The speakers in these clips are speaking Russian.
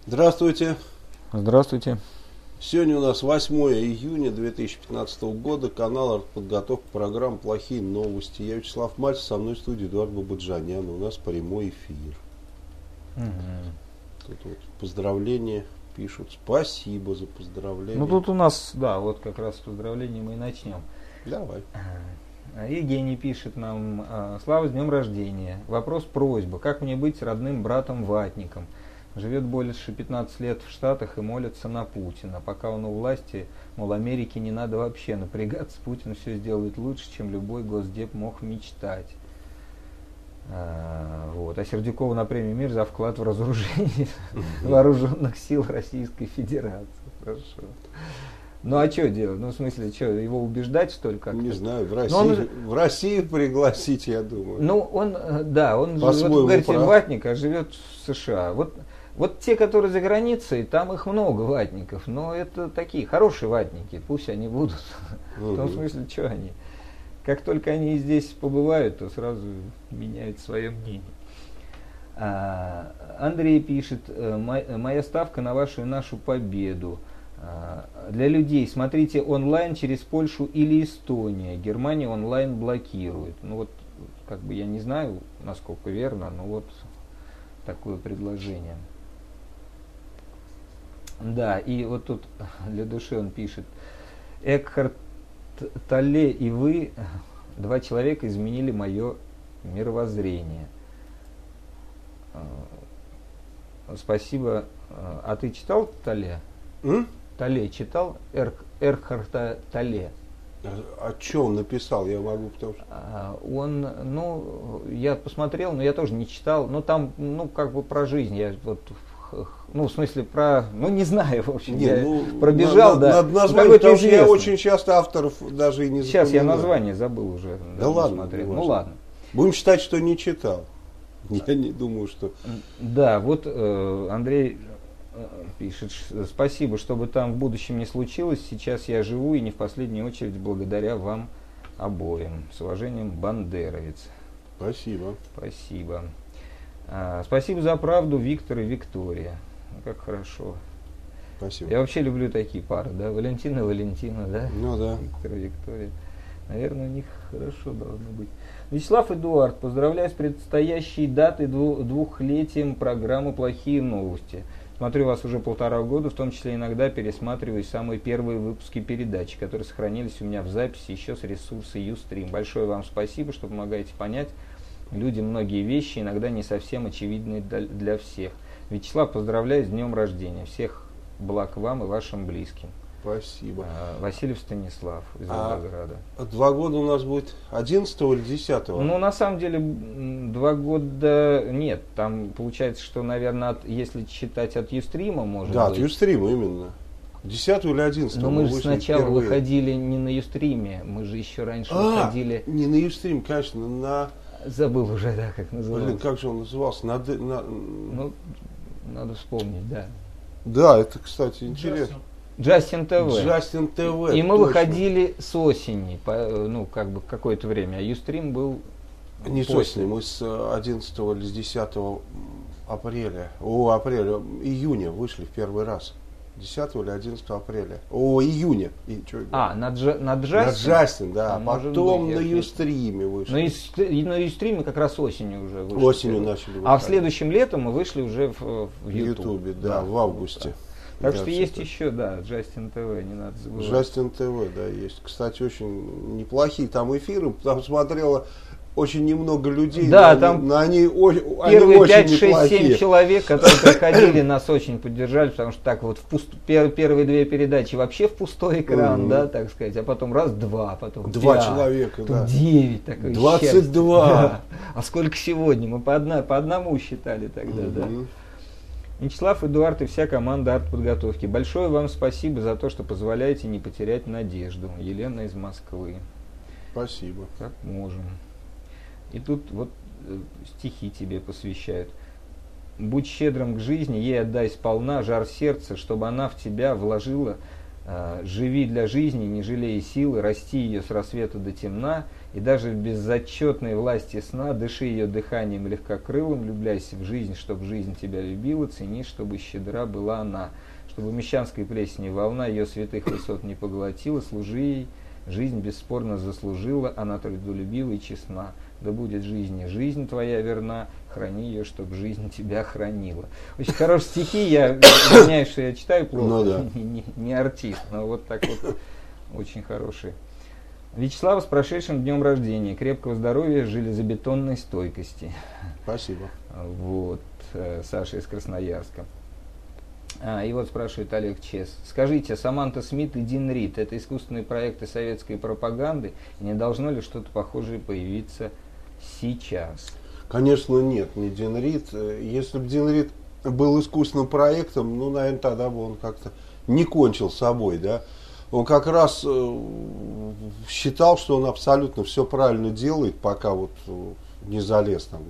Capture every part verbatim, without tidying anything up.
Здравствуйте. Здравствуйте. Сегодня у нас восьмое июня две тысячи пятнадцатого года, канал «Артподготовка», программа «Плохие новости». Я Вячеслав Мальцев, со мной в студии Эдуард Бабаджанян. У нас прямой эфир. Угу. Тут вот поздравления пишут. Спасибо за поздравления. Ну тут у нас, да, вот как раз с поздравления мы и начнем. Давай. Евгений пишет нам: Слава, с днем рождения. Вопрос, просьба. Как мне быть с родным братом Ватником? Живет больше пятнадцати лет в Штатах и молится на Путина. Пока он у власти, мол, Америке не надо вообще напрягаться. Путин все сделает лучше, чем любой госдеп мог мечтать. А, вот. А Сердюкову на премию «Мир» за вклад в разоружение вооруженных сил Российской Федерации. Хорошо. Ну а что делать? Ну в смысле, что, его убеждать, что ли, как-то? Не знаю, в Россию, он, в Россию пригласить, я думаю. Ну он, да, он живет, говорите, ватник, а живет в США. Вот, вот те, которые за границей, там их много ватников, но это такие хорошие ватники, пусть они будут. Угу. В том смысле, что они? Как только они здесь побывают, то сразу меняют свое мнение. А, Андрей пишет: моя ставка на вашу и нашу победу. Для людей смотрите онлайн через Польшу или Эстонию. Германия онлайн блокирует. Ну вот, как бы я не знаю, насколько верно, но вот такое предложение. Да, и вот тут для души он пишет: Экхарт Толле и вы, два человека, изменили мое мировоззрение. Спасибо. А ты читал Толле? М? Толле читал? Эр, Эрхарта Толле. О чем написал, я могу, потому что... А, он, ну, я посмотрел, но я тоже не читал. Но там, ну, как бы про жизнь. Я вот, ну, в смысле, про, ну, не знаю, в общем, не, я ну, пробежал, на, да. Надо название, потому что я очень часто авторов даже и не Сейчас запоминаю. я название забыл уже. Да ладно. Смотрел. Ну, ладно. Будем считать, что не читал. Я не думаю, что... Да, вот э, Андрей пишет: спасибо, что бы там в будущем не случилось, сейчас я живу и не в последнюю очередь благодаря вам обоим. С уважением, Бандеровец. Спасибо. Спасибо. А, спасибо за правду, Виктор и Виктория. Ну, как хорошо. Спасибо. Я вообще люблю такие пары, да? Валентина, Валентина, да? Ну да. Виктор и Виктория. Наверное, у них хорошо должно быть. Вячеслав Эдуард, поздравляю с предстоящей датой двухлетием программы «Плохие новости». Смотрю вас уже полтора года, в том числе иногда пересматриваю самые первые выпуски передачи, которые сохранились у меня в записи еще с ресурса Ustream. Большое вам спасибо, что помогаете понять людям многие вещи, иногда не совсем очевидные для всех. Вячеслав, поздравляю с днем рождения. Всех благ вам и вашим близким. Спасибо. Васильев Станислав из Волгограда. А два года у нас будет одиннадцатого или десятого? Ну, на самом деле, два года нет. Там получается, что, наверное, от, если считать от Юстрима, может да, быть. Да, от Юстрима именно. десятого или одиннадцатого. Но мы, мы же сначала впервые. выходили не на Юстриме, мы же еще раньше а, выходили... не на Юстриме, конечно, на... Забыл уже, да, как назывался. Блин, как же он назывался? На... на... Ну, надо вспомнить, да. Да, это, кстати, интересно. Джастин ТВ. Джастин ТВ. И мы точно. выходили с осени, по, ну, как бы какое-то время, а Юстрим был... Не после. с осени, мы с одиннадцатого или с десятого апреля, о, апреля, июня вышли в первый раз. десятого или одиннадцатого апреля. О, июня. И, что, а, на, Джа, на Джастин? На Джастин, да. А Потом быть, на Юстриме вышли. На, на Юстриме как раз осенью уже вышли. Осенью начали выходить. А в следующем летом мы вышли уже в, в Ютубе. Да, да, в августе. Так да, что есть еще, да, Джастин ТВ, не надо забывать. Джастин ТВ, да, есть. Кстати, очень неплохие там эфиры. Там смотрело очень немного людей. Да, но там они, но они, первые пять, шесть, семь человек, которые приходили, нас очень поддержали, потому что так вот в пуст... первые две передачи вообще в пустой экран, mm-hmm. да, так сказать, а потом раз-два, потом Два пять, человека, потом да. девять. Такое двадцать два. Да. А сколько сегодня? Мы по, одна, по одному считали тогда, mm-hmm. да. Вячеслав, Эдуард и вся команда артподготовки. Большое вам спасибо за то, что позволяете не потерять надежду. Елена из Москвы. Спасибо. Как можем. И тут вот э, стихи тебе посвящают. Будь щедрым к жизни, ей отдай сполна жар сердца, чтобы она в тебя вложила. Э, живи для жизни, не жалея силы, расти ее с рассвета до темна, И даже в безотчетной власти сна дыши ее дыханием легкокрылым, влюбляйся в жизнь, чтобы жизнь тебя любила, цени, чтобы щедра была она, чтобы мещанской плесени волна ее святых высот не поглотила, служи ей, жизнь бесспорно заслужила, она трудолюбива и честна. Да будет жизни жизнь твоя верна, храни ее, чтобы жизнь тебя хранила. Очень хорошие стихи, я извиняюсь, что я читаю плохо, ну, да. не, не, не артист, но вот так вот очень хорошие. Вячеслава с прошедшим днем рождения, крепкого здоровья, железобетонной стойкости. Спасибо. Вот, Саша из Красноярска. А, и вот спрашивает Олег Чес. Скажите, Саманта Смит и Дин Рид — это искусственные проекты советской пропаганды? И не должно ли что-то похожее появиться сейчас? Конечно, нет, не Дин Рид. Если бы Дин Рид был искусственным проектом, ну, наверное, тогда бы он как-то не кончил с собой, да. Он как раз э, считал, что он абсолютно все правильно делает, пока вот не залез там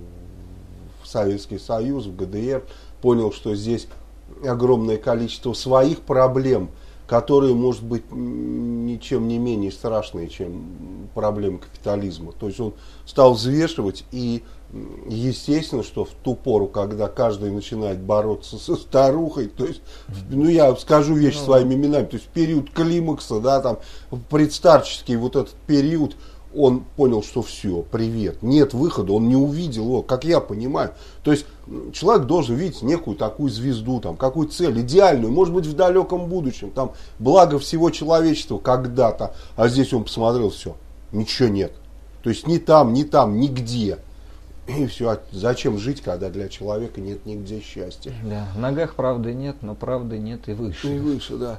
в Советский Союз, в ГДР, понял, что здесь огромное количество своих проблем, которые, может быть, ничем не менее страшные, чем проблемы капитализма. То есть он стал взвешивать, и естественно, что в ту пору, когда каждый начинает бороться со старухой, то есть, ну я скажу вещи своими именами, то есть в период климакса, да, там, предстарческий вот этот период, он понял, что все, привет, нет выхода, он не увидел его, как я понимаю. То есть человек должен видеть некую такую звезду, там, какую цель, идеальную, может быть, в далеком будущем, там, благо всего человечества когда-то, а здесь он посмотрел, все, ничего нет. То есть ни там, ни там, нигде. И все, а зачем жить, когда для человека нет нигде счастья? Да, в ногах правды нет, но правды нет и выше. И выше, да.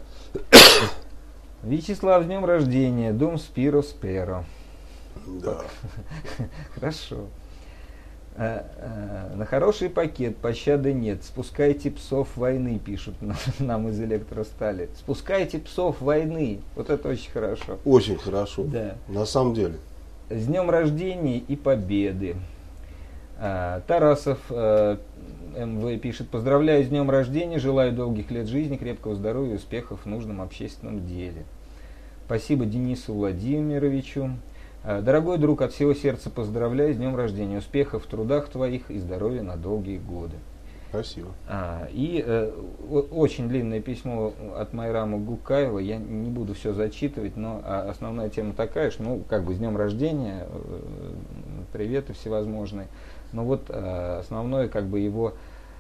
Вячеслав, с днем рождения, дом Спиро Сперо. Да. Хорошо. А, а, на хороший пакет пощады нет. Спускайте псов войны, пишут нам из Электростали. Спускайте псов войны. Вот это очень хорошо. Очень хорошо. Да. На самом деле. С днем рождения и победы. А, Тарасов а, МВ пишет: поздравляю с днем рождения, желаю долгих лет жизни, крепкого здоровья и успехов в нужном общественном деле. Спасибо Денису Владимировичу. Дорогой друг, от всего сердца поздравляю с днем рождения, успехов в трудах твоих и здоровья на долгие годы. Спасибо. А, и э, очень длинное письмо от Майрама Гукаева, я не буду все зачитывать, но а, основная тема такая, что, ну, как бы с днем рождения, э, приветы всевозможные, но вот э, основное, как бы его,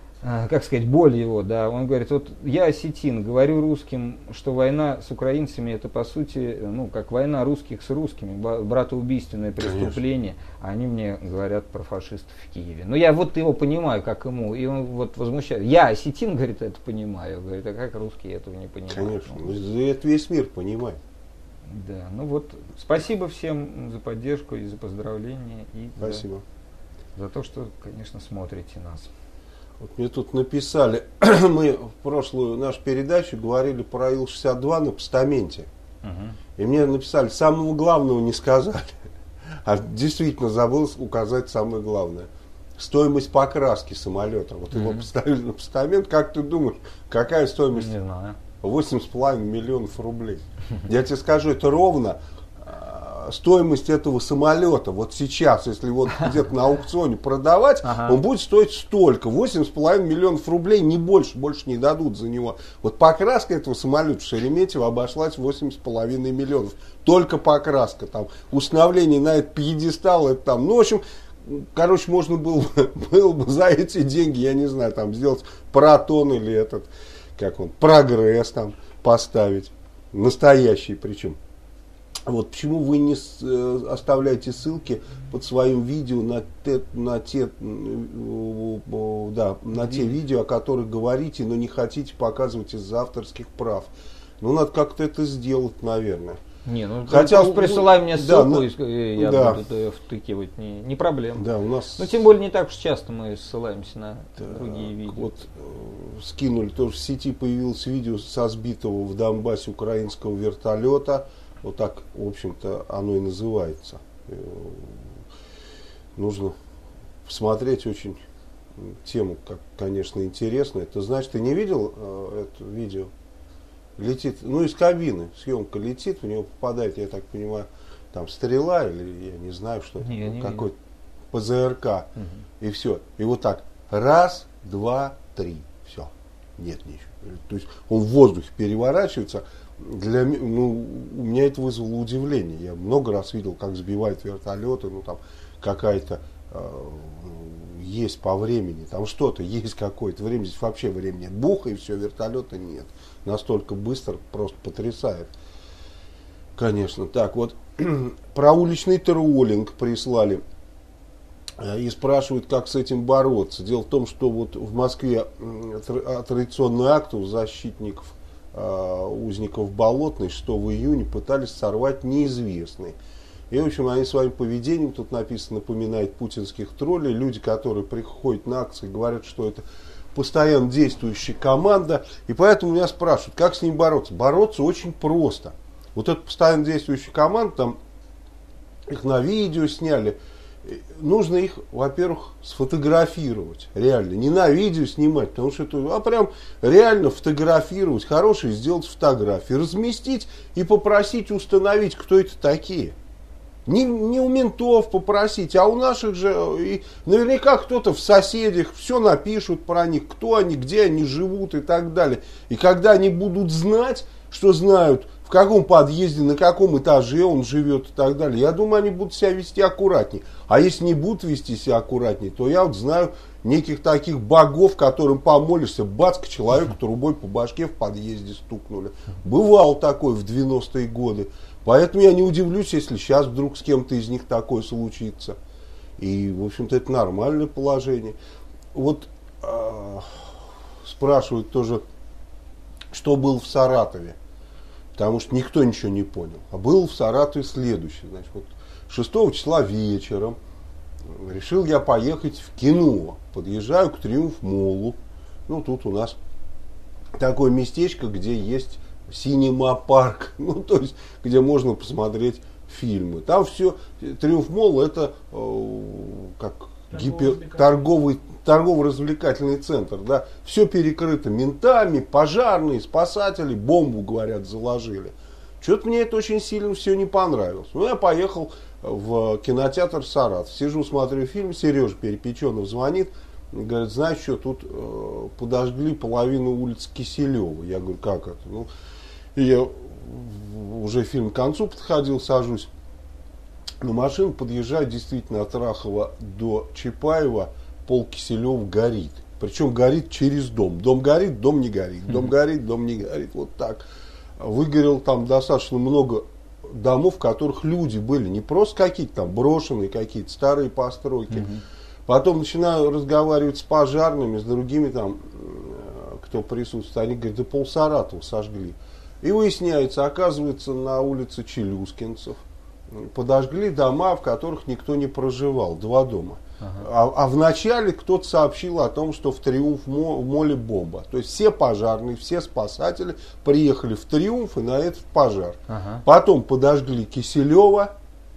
э, как сказать, боль его, да, он говорит, вот я осетин, говорю русским, что война с украинцами это по сути, ну, как война русских с русскими, братоубийственное преступление, а они мне говорят про фашистов в Киеве. Ну, я вот его понимаю, как ему, и он вот возмущается. Я осетин, говорит, это понимаю, говорит, а как русские этого не понимают? Конечно, ну, это весь мир понимает. Да, ну вот, спасибо всем за поддержку и за поздравления, и спасибо. За, за то, что, конечно, смотрите нас. Вот мне тут написали, мы в прошлую нашу передачу говорили про Ил шестьдесят два на постаменте. Угу. И мне написали, самого главного не сказали. А действительно забыл указать самое главное. Стоимость покраски самолета. Вот угу. его поставили на постамент. Как ты думаешь, какая стоимость? Не знаю. восемь с половиной миллионов рублей. Я тебе скажу, это ровно стоимость этого самолета. Вот сейчас, если вот где-то на аукционе продавать, ага. он будет стоить столько. восемь с половиной миллионов рублей, не больше. Больше не дадут за него. Вот покраска этого самолета в Шереметьево обошлась восемь с половиной миллионов. Только покраска. Там, установление на этот пьедестал. Это там, ну, в общем, короче, можно было, было бы за эти деньги, я не знаю, там сделать Протон или этот, как он, Прогресс там поставить. Настоящий причем. Вот почему вы не с, э, оставляете ссылки под своим видео на те, на те, э, э, да, на те видео, о которых говорите, но не хотите показывать из-за авторских прав? Ну, надо как-то это сделать, наверное. Не, ну хотя присылай мне ссылку, да, ну, и я да. буду ее втыкивать, не, не проблема. Да, у нас. Но тем более не так уж часто мы ссылаемся на да, другие видео. Вот э, скинули, тоже в сети появилось видео со сбитого в Донбассе украинского вертолета. Вот так, в общем-то, оно и называется. Нужно посмотреть, очень тему, как, конечно, интересная. Ты знаешь, ты не видел э, это видео? Летит, ну, из кабины съемка летит, в него попадает, я так понимаю, там стрела или я не знаю что, не, какой-то ПЗРК, угу. и все. И вот так, раз, два, три, все, нет ничего. То есть он в воздухе переворачивается. Для, ну, у меня это вызвало удивление. Я много раз видел, как сбивают вертолеты, ну там какая-то э, есть по времени, там что-то есть какое-то время, здесь вообще времени нет. Бух, и все, вертолета нет. Настолько быстро, просто потрясает. Конечно, так вот, про уличный троллинг прислали э, и спрашивают, как с этим бороться. Дело в том, что вот в Москве э, традиционный акт у защитников узников Болотной шестого июня пытались сорвать неизвестные. И, в общем, они своим поведением, тут написано, напоминает путинских троллей. Люди, которые приходят на акции, говорят, что это постоянно действующая команда. И поэтому меня спрашивают, как с ним бороться. Бороться очень просто. Вот эта постоянно действующая команда, там их на видео сняли. Нужно их, во-первых, сфотографировать, реально, не на видео снимать, потому что это, а прям реально фотографировать, хорошие сделать фотографии, разместить и попросить установить, кто это такие. Не, не у ментов попросить, а у наших же, и наверняка кто-то в соседях все напишут про них, кто они, где они живут и так далее. И когда они будут знать, что знают, в каком подъезде, на каком этаже он живет и так далее, я думаю, они будут себя вести аккуратнее. А если не будут вести себя аккуратнее, то я вот знаю неких таких богов, которым помолишься, бац, к человеку трубой по башке в подъезде стукнули. Бывало такое в девяностые годы. Поэтому я не удивлюсь, если сейчас вдруг с кем-то из них такое случится. И, в общем-то, это нормальное положение. Вот э, спрашивают тоже, что было в Саратове. Потому что никто ничего не понял. А было в Саратове следующее. Значит, вот шестого числа вечером решил я поехать в кино. Подъезжаю к Триумф-молу. Ну, тут у нас такое местечко, где есть синема-парк. Ну, то есть, где можно посмотреть фильмы. Там все, Триумф-мол это э, как гипер, торговый, торгово-развлекательный центр. Да? Все перекрыто ментами, пожарные, спасатели, бомбу, говорят, заложили. Что-то мне это очень сильно все не понравилось. Ну, я поехал в кинотеатр «Саратов». Сижу, смотрю фильм, Сережа Перепеченов звонит. Говорит, знаешь что, тут э, подожгли половину улицы Киселева. Я говорю, как это? Ну, и я уже фильм к концу подходил, сажусь на машину, подъезжаю, действительно, от Рахова до Чапаева пол Киселева горит. Причем горит через дом. Дом горит, дом не горит. Дом горит, дом не горит. Вот так. Выгорел там достаточно много домов, в которых люди были. Не просто какие-то там брошенные, какие-то старые постройки. Угу. Потом начинаю разговаривать с пожарными, с другими там, кто присутствует. Они говорят, да пол Саратова сожгли. И выясняется, оказывается, на улице Челюскинцев подожгли дома, в которых никто не проживал. Два дома. Ага. А, а вначале кто-то сообщил о том, что в Триумф-моле бомба. То есть все пожарные, все спасатели приехали в Триумф и на этот пожар. Ага. Потом подожгли Киселева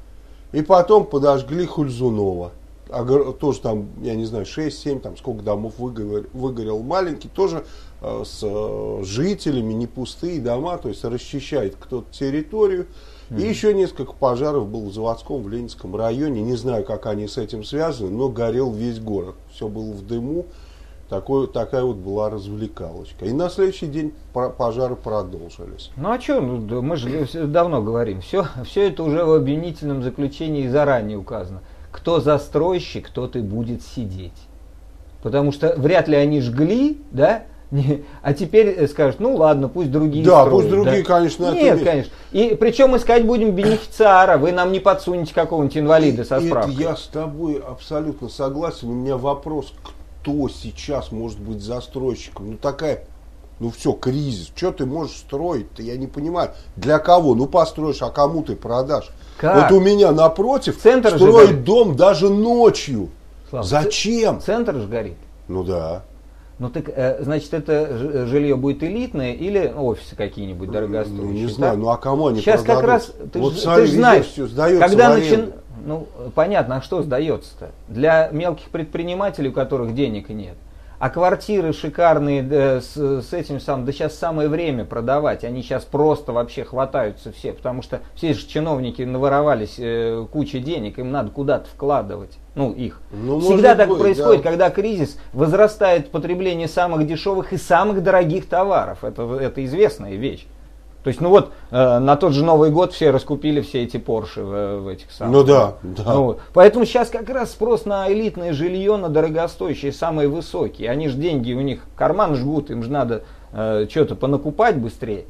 и потом подожгли Хульзунова. А, тоже там, я не знаю, шесть-семь, там сколько домов выгорел, выгорел маленький. Тоже э, с э, жителями, не пустые дома. То есть расчищает кто-то территорию. И еще несколько пожаров было в Заводском, в Ленинском районе. Не знаю, как они с этим связаны, но горел весь город. Все было в дыму. Такой, такая вот была развлекалочка. И на следующий день пожары продолжились. Ну а что, ну, мы же давно говорим. Все, все это уже в обвинительном заключении заранее указано. Кто застройщик, тот и будет сидеть. Потому что вряд ли они жгли, да? А теперь скажут, ну ладно, пусть другие да, строят. Пусть другие, да, конечно, Нет, это конечно. И причем искать будем бенефициара. Вы нам не подсунете какого-нибудь инвалида со справкой. Это я с тобой абсолютно согласен. У меня вопрос, кто сейчас может быть застройщиком? Ну такая, ну все, кризис. Что ты можешь строить-то? Я не понимаю. Для кого? Ну построишь, а кому ты продашь? Как? Вот у меня напротив Центр строит дом даже ночью. Слава, зачем? Центр же горит. Ну да. Ну так, значит, это жилье будет элитное или офисы какие-нибудь дорогостоящие? Ну, не знаю, ну а кому они Сейчас продадут? как раз, ты вот же знаешь, все сдается когда начин... Ну, понятно, а что сдается-то? Для мелких предпринимателей, у которых денег нет. А квартиры шикарные да, с, с этим самым, да сейчас самое время продавать. Они сейчас просто вообще хватаются все, потому что все же чиновники наворовались э, куча денег, им надо куда-то вкладывать. Ну, их. Ну, всегда так быть, происходит, да. Когда кризис, возрастает потребление самых дешевых и самых дорогих товаров. Это, это известная вещь. То есть, ну вот, э, на тот же Новый год все раскупили все эти Порше в, в этих самых. Ну да, да. Ну, поэтому сейчас как раз спрос на элитное жилье, на дорогостоящее, самый высокий. Они же деньги у них карман жгут, им же надо э, что-то понакупать быстрее.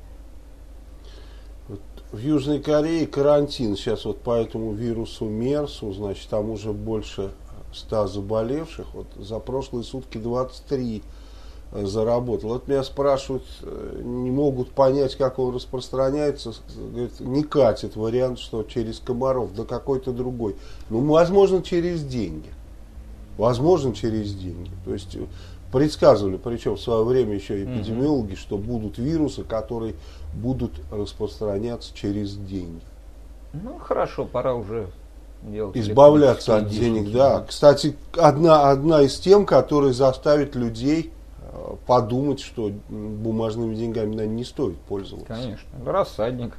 Вот в Южной Корее карантин сейчас вот по этому вирусу мерсу, значит, там уже больше ста заболевших. Вот за прошлые сутки двадцать три заработал. Вот меня спрашивают, не могут понять, как он распространяется. Говорит, не катит вариант, что через комаров, да какой-то другой. Ну, возможно, через деньги. Возможно, через деньги. То есть предсказывали, причем в свое время еще эпидемиологи, mm-hmm. что будут вирусы, которые будут распространяться через деньги. Ну, хорошо, пора уже делать. Избавляться от денег, да. Кстати, одна, одна из тем, которая заставит людей подумать, что бумажными деньгами, наверное, не стоит пользоваться. Конечно. Рассадник.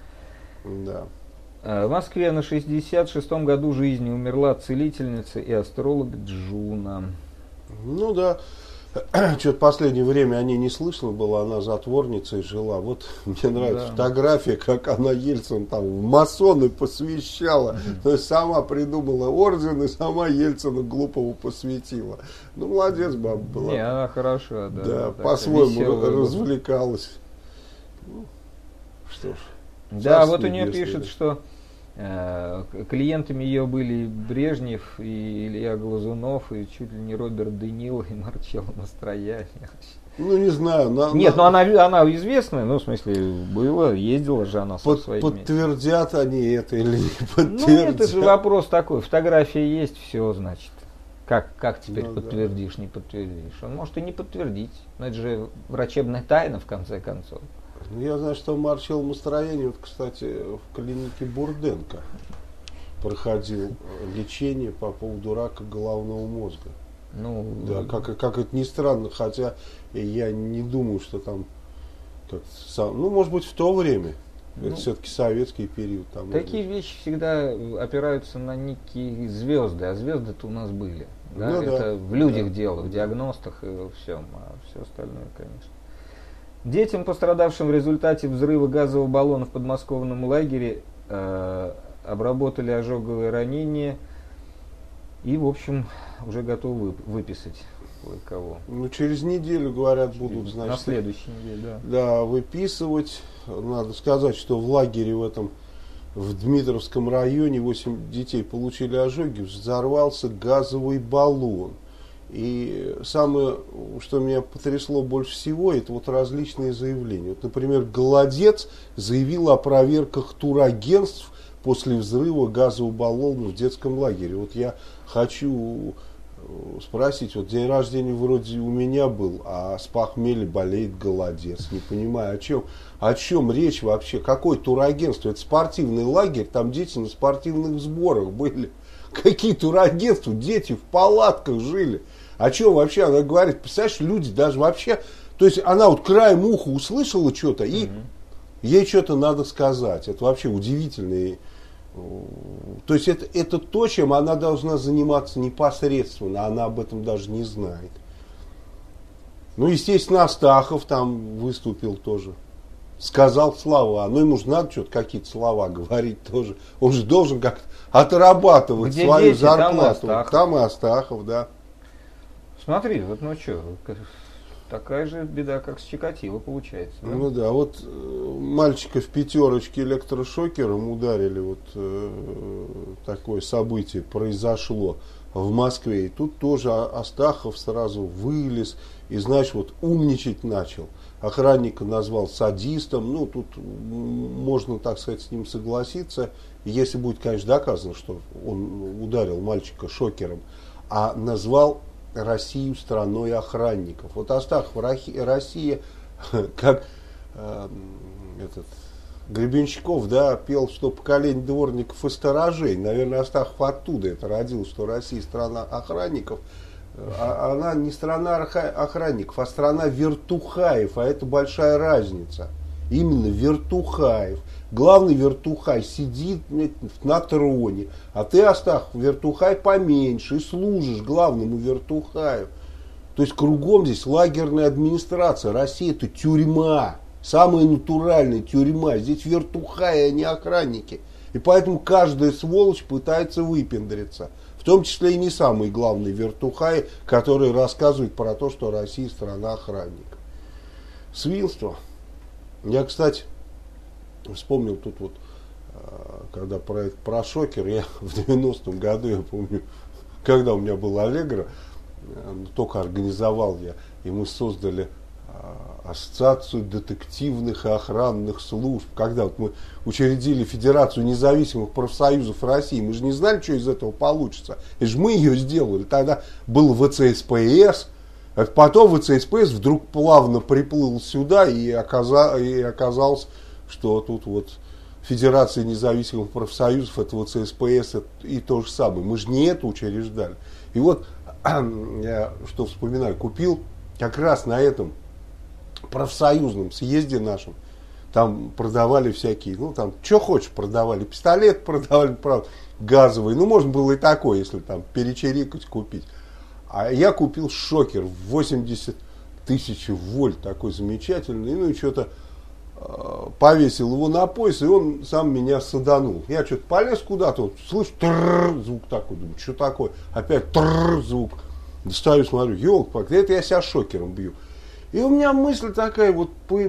Да. В Москве на шестьдесят шестом году жизни умерла целительница и астролог Джуна. Ну да. Что-то в последнее время о ней не слышно было, она затворницей жила. Вот мне нравится да. фотография, как она Ельцин там в масоны посвящала. Mm-hmm. То есть сама придумала орден и сама Ельцина глупого посвятила. Ну, молодец баба была. Не, она хорошо, да. Да, по-своему развлекалась. Ну, что ж. Да, вот у нее пишет, что э, клиентами ее были Брежнев и Илья Глазунов, и чуть ли не Роберт Де Ниро, и Марчелло Настроение. Ну, не знаю. На, Нет, на... ну она, она известная, ну, в смысле, была, ездила же она со Под, своими. Подтвердят они это или не подтвердят? Ну, это же вопрос такой, фотография есть, все, значит. Как, как теперь ну, подтвердишь, да. не подтвердишь? Он может и не подтвердить, но это же врачебная тайна, в конце концов. Ну, я знаю, что Марчелло Настроение, вот, кстати, в клинике Бурденко проходил лечение по поводу рака головного мозга. Ну, да, как, как это ни странно, хотя я не думаю, что там как сам, ну, может быть, в то время. Ну, это все-таки советский период. Там такие это... вещи всегда опираются на некие звезды, а звезды-то у нас были. Да? Ну, это да, в людях да. дело, в диагностах и во всем, а все остальное, конечно. Детям, пострадавшим в результате взрыва газового баллона в подмосковном лагере, э, обработали ожоговые ранения и, в общем, уже готовы выписать кое-кого. Ну, через неделю, говорят, будут, значит... На следующей неделе, да. Да, выписывать. Надо сказать, что в лагере в этом, в Дмитровском районе восемь детей получили ожоги, взорвался газовый баллон. И самое, что меня потрясло больше всего, это вот различные заявления. Вот, например, Голодец заявил о проверках турагентств после взрыва газового баллона в детском лагере. Вот я хочу спросить, вот день рождения вроде у меня был, а с похмелья болеет Голодец. Не понимаю, о чем, о чем речь вообще, какое турагентство? Это спортивный лагерь, там дети на спортивных сборах были. Какие турагентства? Дети в палатках жили. О чем вообще она говорит? Представляешь, люди даже вообще... То есть она вот краем уха услышала что-то, и mm-hmm. ей что-то надо сказать. Это вообще удивительно. То есть это, это то, чем она должна заниматься непосредственно. Она об этом даже не знает. Ну, естественно, Астахов там выступил тоже. Сказал слова. Ну, ему же надо что-то, какие-то слова говорить тоже. Он же должен как-то отрабатывать где свою дети, зарплату. Там и Астахов. Там и Астахов, да. Смотри, вот ну что, такая же беда, как с Чикатило получается. Да? Ну да, вот э, мальчика в пятерочке электрошокером ударили, вот э, такое событие произошло в Москве. И тут тоже Астахов сразу вылез и, знаешь, вот умничать начал. Охранника назвал садистом. Ну, тут можно, так сказать, с ним согласиться, если будет, конечно, доказано, что он ударил мальчика шокером, а назвал Россию страной охранников. Вот Астахов, Россия, как э, этот Гребенщиков, да, пел, что поколение дворников и сторожей. Наверное, Астахов оттуда это родил, что Россия страна охранников. А, она не страна охранников, а страна вертухаев, а это большая разница. Именно вертухаев. Главный вертухай сидит на троне, а ты, Астахов, вертухай поменьше и служишь главному вертухаю. То есть кругом здесь лагерная администрация. Россия это тюрьма, самая натуральная тюрьма. Здесь вертухаи, а не охранники. И поэтому каждая сволочь пытается выпендриться. В том числе и не самые главные вертухаи, которые рассказывают про то, что Россия страна охранников. Свинство. Я, кстати, вспомнил тут вот, когда проект про шокер, я в девяностом году, я помню, когда у меня был Аллегро, только организовал я, и мы создали ассоциацию детективных и охранных служб. Когда вот мы учредили Федерацию независимых профсоюзов России, мы же не знали, что из этого получится. И же мы ее сделали. Тогда был ВЦСПС, потом ВЦСПС вдруг плавно приплыл сюда и, оказа, и оказалось, что тут вот Федерация независимых профсоюзов, это ВЦСПС и то же самое. Мы же не это учреждали. И вот я что вспоминаю, купил как раз на этом профсоюзном съезде нашем, там продавали всякие, ну там, что хочешь продавали, пистолет продавали, правда, газовый, ну можно было и такое, если там перечерикать купить. А я купил шокер в восемьдесят тысяч вольт, такой замечательный, ну и что-то э, повесил его на пояс, и он сам меня саданул. Я что-то полез куда-то, вот, слышу, трррр, звук такой, думаю, что такое, опять трррр, звук, достаю, смотрю, елки-палки, это я себя шокером бью. И у меня мысль такая, вот,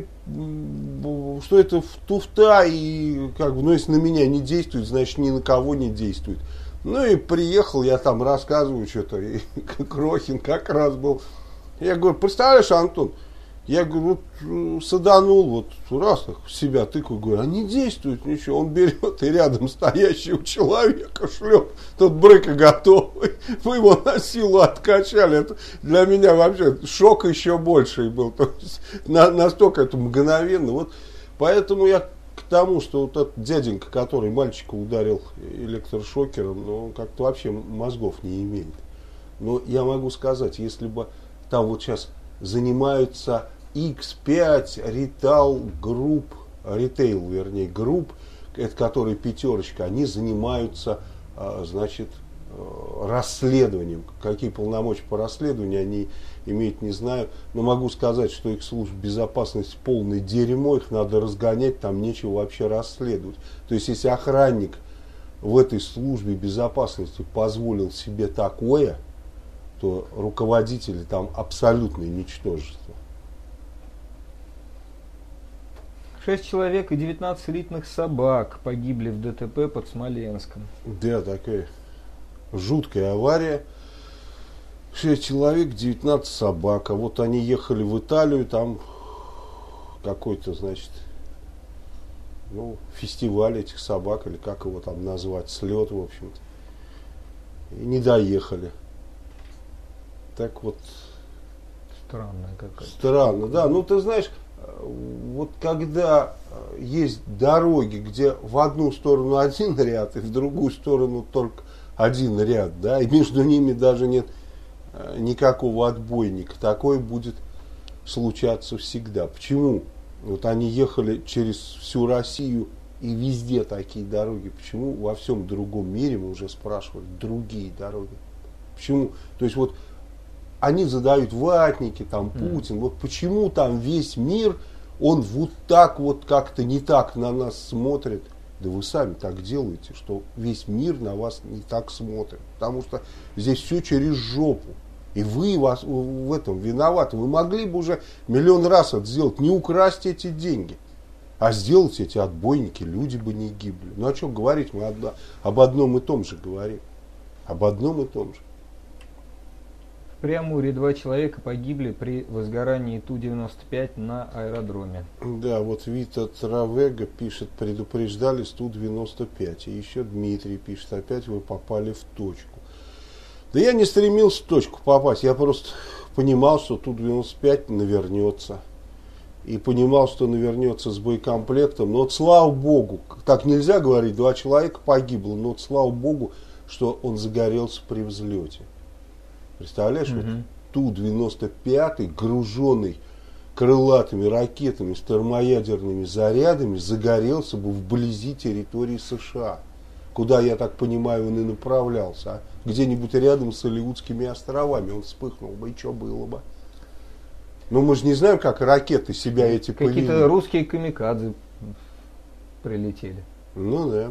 что это туфта, и как бы, ну, если на меня не действует, значит, ни на кого не действует. Ну, и приехал, я там рассказываю что-то, и Крохин как раз был. Я говорю, представляешь, Антон, я говорю, вот, саданул, вот, раз так, в себя тыкаю, говорю, а не действует ничего. Он берет и рядом стоящего человека шлеп, тот брыка готовый. Мы его на силу откачали. Это для меня вообще шок еще больший был. То есть, на, настолько это мгновенно. Вот, поэтому я к тому, что вот этот дяденька, который мальчика ударил электрошокером, ну, он как-то вообще мозгов не имеет. Но я могу сказать, если бы там вот сейчас занимаются икс пять ритейл групп, ритейл, вернее, групп, это которые пятерочка, они занимаются, значит, расследованием. Какие полномочия по расследованию они имеют, не знаю. Но могу сказать, что их служба безопасности полное дерьмо, их надо разгонять, там нечего вообще расследовать. То есть, если охранник в этой службе безопасности позволил себе такое, то руководители там абсолютное ничтожество. Шесть человек и девятнадцать элитных собак погибли в ДТП под Смоленском. Да, такая жуткая авария. Шесть человек, девятнадцать собак. А вот они ехали в Италию, там какой-то, значит, ну, фестиваль этих собак, или как его там назвать, слет, в общем-то. И не доехали. Так вот. Странно какая-то. Странно, да. Ну, ты знаешь, вот когда есть дороги, где в одну сторону один ряд, и в другую сторону только один ряд, да, и между ними даже нет никакого отбойника, такое будет случаться всегда. Почему? Вот они ехали через всю Россию, и везде такие дороги. Почему во всем другом мире, мы уже спрашивали, другие дороги? Почему? То есть вот они задают ватники, там Путин, mm. вот почему там весь мир, он вот так вот как-то не так на нас смотрит. Да вы сами так делаете, что весь мир на вас не так смотрит. Потому что здесь все через жопу. И вы вас в этом виноваты. Вы могли бы уже миллион раз это сделать, не украсть эти деньги, а сделать эти отбойники, люди бы не гибли. Ну о чем говорить, мы одно, об одном и том же говорим. Об одном и том же. В Преамуре два человека погибли при возгорании Ту девяносто пять на аэродроме. Да, вот Вита Травега пишет, предупреждали с Ту девяносто пять. И еще Дмитрий пишет, опять вы попали в точку. Да я не стремился в точку попасть, я просто понимал, что Ту девяносто пять навернется. И понимал, что навернется с боекомплектом. Но вот слава богу, так нельзя говорить, два человека погибло, но вот слава богу, что он загорелся при взлете. Представляешь, угу. вот Ту девяносто пять, груженный крылатыми ракетами с термоядерными зарядами, загорелся бы вблизи территории США, куда, я так понимаю, он и направлялся. А где-нибудь рядом с Алиутскими островами он вспыхнул бы, и что было бы? Но мы же не знаем, как ракеты себя эти повели. Какие-то русские камикадзе прилетели. Ну да.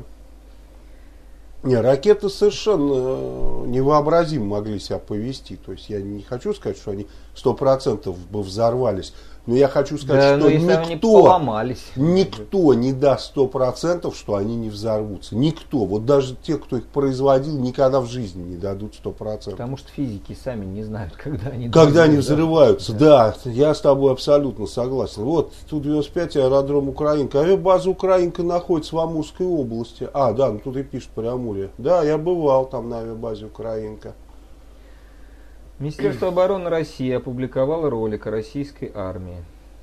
Не, ракеты совершенно невообразимо могли себя повести. То есть я не хочу сказать, что они сто процентов бы взорвались. Но я хочу сказать, да, что никто, никто не даст сто процентов, что они не взорвутся. Никто. Вот даже те, кто их производил, никогда в жизни не дадут сто процентов. Потому что физики сами не знают, когда они Когда они взрываются. Да. да, я с тобой абсолютно согласен. Вот Ту девяносто пять, аэродром Украинка. Авиабаза Украинка находится в Амурской области. А, да, ну тут и пишут про Амуре. Да, я бывал там на авиабазе Украинка. Министерство обороны России опубликовало ролик о российской армии.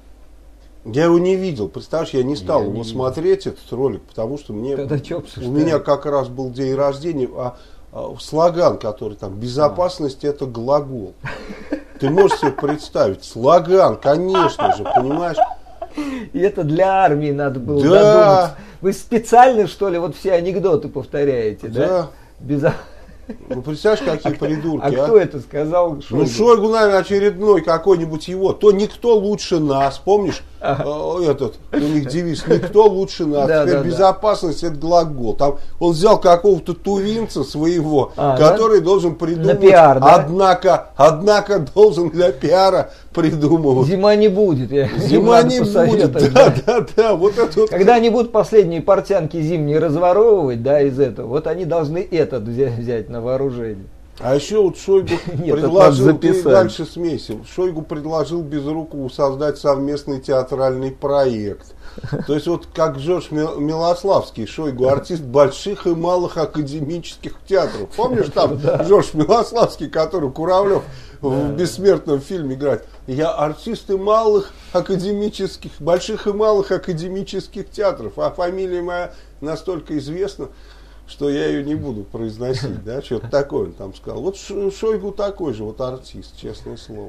Я его не видел, представляешь, я не стал я его не смотреть, этот ролик, потому что мне, у меня как раз был день рождения, а, а слоган, который там, безопасность а. это глагол. Ты можешь себе представить, слоган, конечно же, понимаешь? И это для армии надо было да. додуматься. Вы специально, что ли, вот все анекдоты повторяете, да? Да. Безопасность. Ну, представляешь, какие а придурки, а? А кто это сказал? Шойгу? Ну, Шойгу, наверное, очередной какой-нибудь его. То никто лучше нас, помнишь, ага. э, этот, у них девиз, никто лучше нас. Да, Теперь да, безопасность да. это глагол. Там он взял какого-то тувинца своего, а, который да? должен придумать. Пиар, да? Однако, однако должен для пиара придумывать. Зима не будет. Я Зима не будет, да, да, да, да. Вот это вот. Когда они будут последние портянки зимние разворовывать, да, из этого, вот они должны этот взять, взять на вооружение. А еще вот Шойгу предложил, ты дальше смейся, Шойгу предложил Безрукову создать совместный театральный проект. То есть вот как Жорж Милославский, Шойгу артист больших и малых академических театров. Помнишь там Жорж Милославский, который Куравлев в бессмертном фильме играет? Я артист и малых академических, больших и малых академических театров. А фамилия моя настолько известна, что я ее не буду произносить, да, что-то такое он там сказал. Вот Шойгу такой же вот артист, честное слово.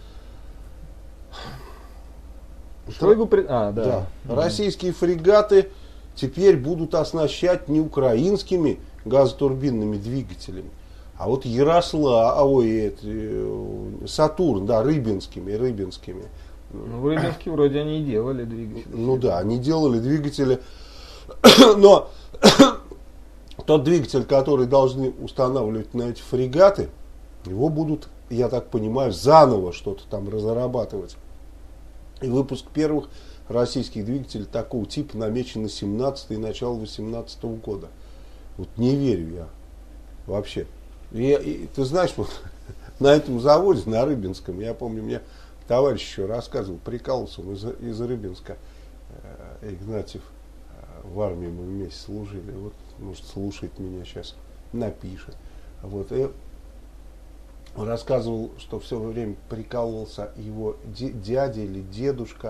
Шойгу при... а, да. да. Mm-hmm. Российские фрегаты теперь будут оснащать не украинскими газотурбинными двигателями, а вот Ярослав, а ой, это, Сатурн, да, рыбинскими, рыбинскими. Ну, в Рыбинске вроде они и делали двигатели. Ну да, они делали двигатели, но тот двигатель, который должны устанавливать на эти фрегаты, его будут, я так понимаю, заново что-то там разрабатывать. И выпуск первых российских двигателей такого типа намечен на семнадцатый и начало восемнадцатого года. Вот не верю я вообще. И, и, ты знаешь, вот на этом заводе, на Рыбинском, я помню, мне товарищ еще рассказывал, прикалывался он из, из Рыбинска, э, Игнатьев, э, в армии мы вместе служили. Вот, может, слушает меня сейчас, напишет. Вот, и он рассказывал, что все время прикалывался его дядя или дедушка,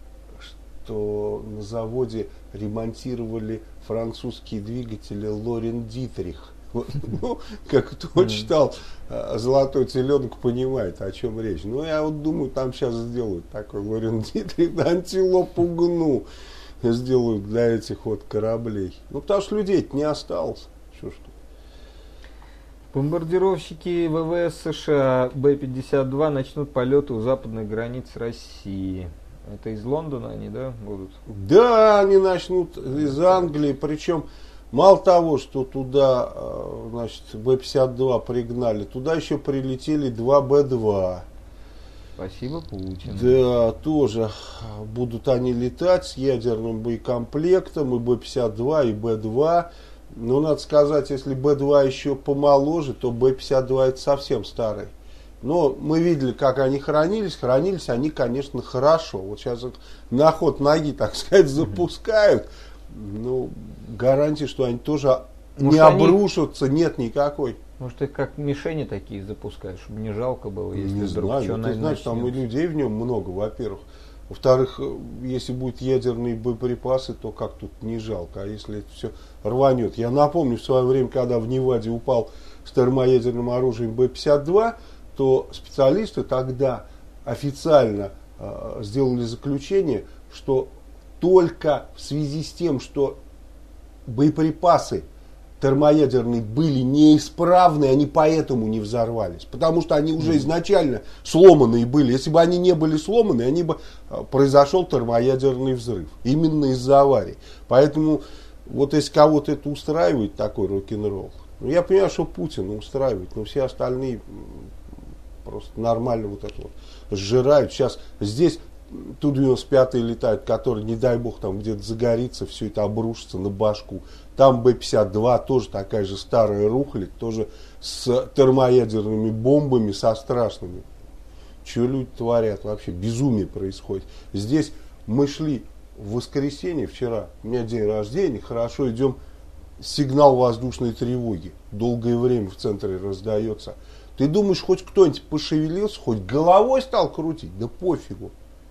что на заводе ремонтировали французские двигатели Лорен Дитрих. Вот, ну, как кто читал «Золотой теленок», понимает, о чем речь. Ну, я вот думаю, там сейчас сделают такой Лорен Дитрих, антилопу гну сделают для этих вот кораблей. Ну, потому что людей-то не осталось. Что ж тут. Бомбардировщики ВВС США Бэ пятьдесят два начнут полеты у западных границ России. Это из Лондона они, да, будут? Да, они начнут из Англии. Причем, мало того, что туда, значит, Бэ пятьдесят два пригнали, туда еще прилетели два Бэ два. Спасибо, Путин. Да, тоже будут они летать с ядерным боекомплектом, и Бэ пятьдесят два, и Бэ два. Но надо сказать, если Бэ два еще помоложе, то Бэ пятьдесят два это совсем старый. Но мы видели, как они хранились. Хранились они, конечно, хорошо. Вот сейчас вот на ход ноги, так сказать, запускают. Ну, гарантии, что они тоже Может, не обрушатся, они... нет никакой. Может, их как мишени такие запускают, чтобы не жалко было, если не вдруг знаю, что ты знаешь, там и людей в нем много, во-первых. Во-вторых, если будут ядерные боеприпасы, то как тут не жалко. А если это все рванет. Я напомню, в свое время, когда в Неваде упал с термоядерным оружием Бэ пятьдесят два, что специалисты тогда официально э, сделали заключение, что только в связи с тем, что боеприпасы термоядерные были неисправны, они поэтому не взорвались. Потому что они уже изначально сломанные были. Если бы они не были сломаны, они бы произошел термоядерный взрыв. Именно из-за аварий. Поэтому вот если кого-то это устраивает, такой рок-н-ролл, ну, я понимаю, что Путин устраивает, но все остальные просто нормально вот это вот сжирают. Сейчас здесь Ту девяносто пятый летает, который, не дай бог, там где-то загорится, все это обрушится на башку. Там Бэ пятьдесят два, тоже такая же старая рухлядь, тоже с термоядерными бомбами, со страшными. Что люди творят вообще? Безумие происходит. Здесь мы шли в воскресенье вчера, у меня день рождения, хорошо идем, сигнал воздушной тревоги. Долгое время в центре раздается. Ты думаешь, хоть кто-нибудь пошевелился, хоть головой стал крутить? Да пофигу.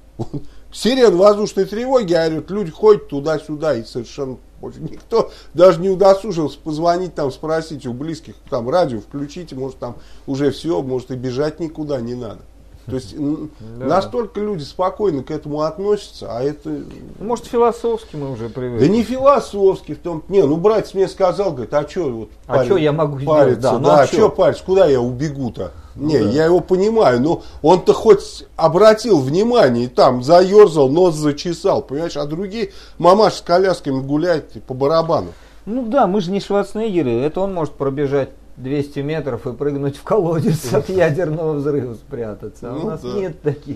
Сирен воздушной тревоги орет, люди ходят туда-сюда и совершенно никто даже не удосужился позвонить там, спросить у близких, там радио включите, может там уже все, может и бежать никуда не надо. То есть да. Настолько люди спокойно к этому относятся, а это... Может, философски мы уже привыкли. Да не философски в том... Не, ну братец мне сказал, говорит, а что вот а парень, что я могу париться? Да, ну, да, а а что париться, куда я убегу-то? Ну, не, да. я его понимаю, но он-то хоть обратил внимание, там заерзал, нос зачесал, понимаешь, а другие мамаши с колясками гуляют по барабану. Ну да, мы же не Шварценеггеры, это он может пробежать двести метров и прыгнуть в колодец от ядерного взрыва спрятаться. А ну, у нас да. нет таких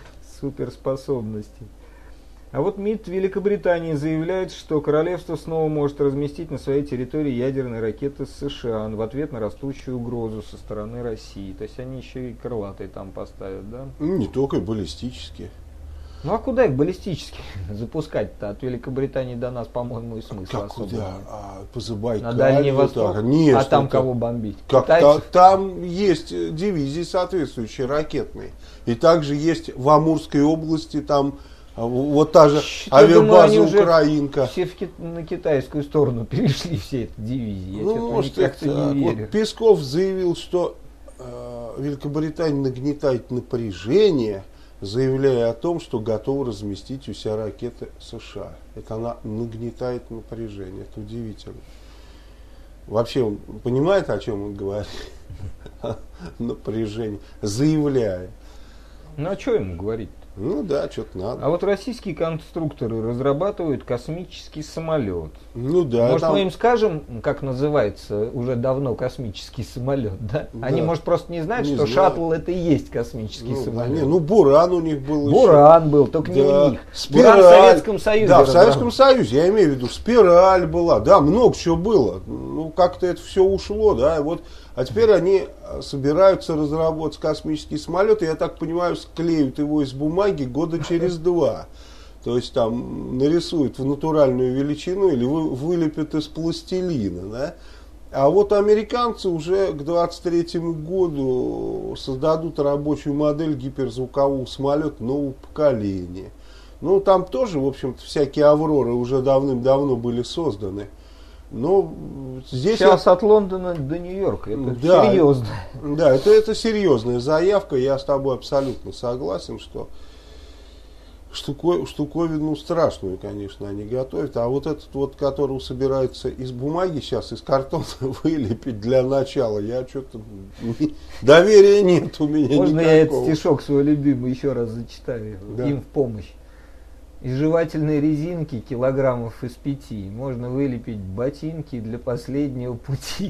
суперспособностей. А вот МИД Великобритании заявляет, что королевство снова может разместить на своей территории ядерные ракеты США в ответ на растущую угрозу со стороны России. То есть они еще и крылатые там поставят, да? Не только баллистические. Ну а куда их баллистически запускать-то? От Великобритании до нас, по-моему, и смысла как особо. Куда? А, по Забайкалью, на Дальний Восток? Так. Нет, а там это... кого бомбить? Как та, там есть дивизии соответствующие ракетные. И также есть в Амурской области, там вот та же что, авиабаза думаю, Украинка. Все в ки- на китайскую сторону перешли, все эти дивизии. Я ну, может, как-то не верю. Вот Песков заявил, что э, Великобритания нагнетает напряжение, заявляя о том, что готова разместить у себя ракеты США. Это она нагнетает напряжение. Это удивительно. Вообще он понимает, о чем он говорит? Напряжение. Заявляя. Ну а что ему говорить? Ну да, что-то надо. А вот российские конструкторы разрабатывают космический самолет. Ну да. Может, там... мы им скажем, как называется уже давно космический самолет, да? да. Они, может, просто не знают, не что знаю. Шаттл это и есть космический ну, самолет. Да, не, ну, Буран у них был. Буран еще. был, только да. не у них. Спираль. Буран в Советском Союзе. Да, в Советском Союзе, я имею в виду, спираль была, да, много чего было. Ну, как-то это все ушло, да, вот. А теперь они собираются разработать космический самолет, и, я так понимаю, склеют его из бумаги года через два. То есть там нарисуют в натуральную величину или вы, вылепят из пластилина. Да? А вот американцы уже к двадцать третьему году создадут рабочую модель гиперзвукового самолета нового поколения. Ну, там тоже, в общем-то, всякие Авроры уже давным-давно были созданы. Но здесь сейчас я... от Лондона до Нью-Йорка, это да, серьезно. Да, это, это серьезная заявка, я с тобой абсолютно согласен, что штуко, штуковину страшную, конечно, они готовят. А вот этот вот, который собирается из бумаги сейчас, из картона вылепить для начала, я что-то... Доверия нет у меня Можно никакого. Я этот стишок свой любимый еще раз зачитаю, да. Им в помощь. Из жевательной резинки килограммов из пяти можно вылепить ботинки для последнего пути.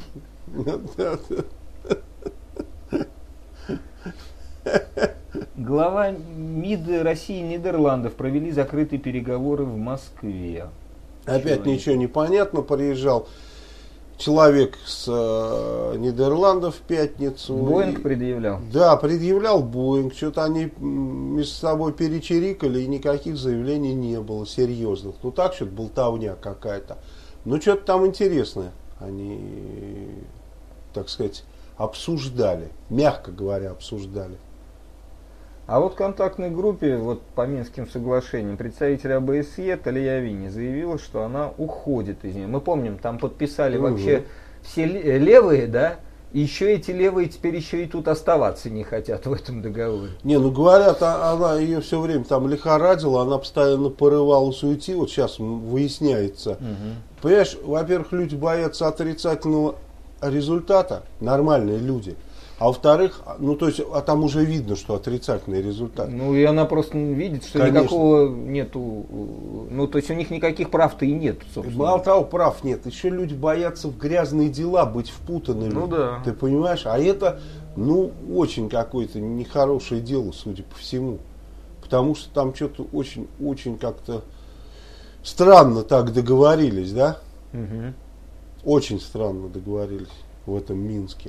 Глава МИД России и Нидерландов провели закрытые переговоры в Москве. Опять Чего ничего не понятно, приезжал человек с э, Нидерландов в пятницу. Боинг и, предъявлял? Да, предъявлял Боинг. Что-то они между собой перечерикали, и никаких заявлений не было серьезных. Ну так, что-то болтовня какая-то. Ну что-то там интересное. Они, так сказать, обсуждали. Мягко говоря, обсуждали. А вот в контактной группе, вот по Минским соглашениям, представитель А Бэ Эс Е Талия Вини заявила, что она уходит из нее. Мы помним, там подписали угу. вообще все левые, да, еще эти левые теперь еще и тут оставаться не хотят в этом договоре. Не, ну говорят, она ее все время там лихорадила, она постоянно порывалась уйти, вот сейчас выясняется. Угу. Понимаешь, во-первых, люди боятся отрицательного результата, нормальные люди. А во-вторых, ну то есть, а там уже видно, что отрицательный результат. Ну и она просто видит, что Конечно. никакого нету, ну то есть у них никаких прав-то и нет, собственно. Мало того, прав нет, еще люди боятся в грязные дела быть впутанными. Ну да. Ты понимаешь? А это, ну, очень какое-то нехорошее дело, судя по всему. Потому что там что-то очень-очень как-то странно так договорились, да? Угу. Очень странно договорились в этом Минске.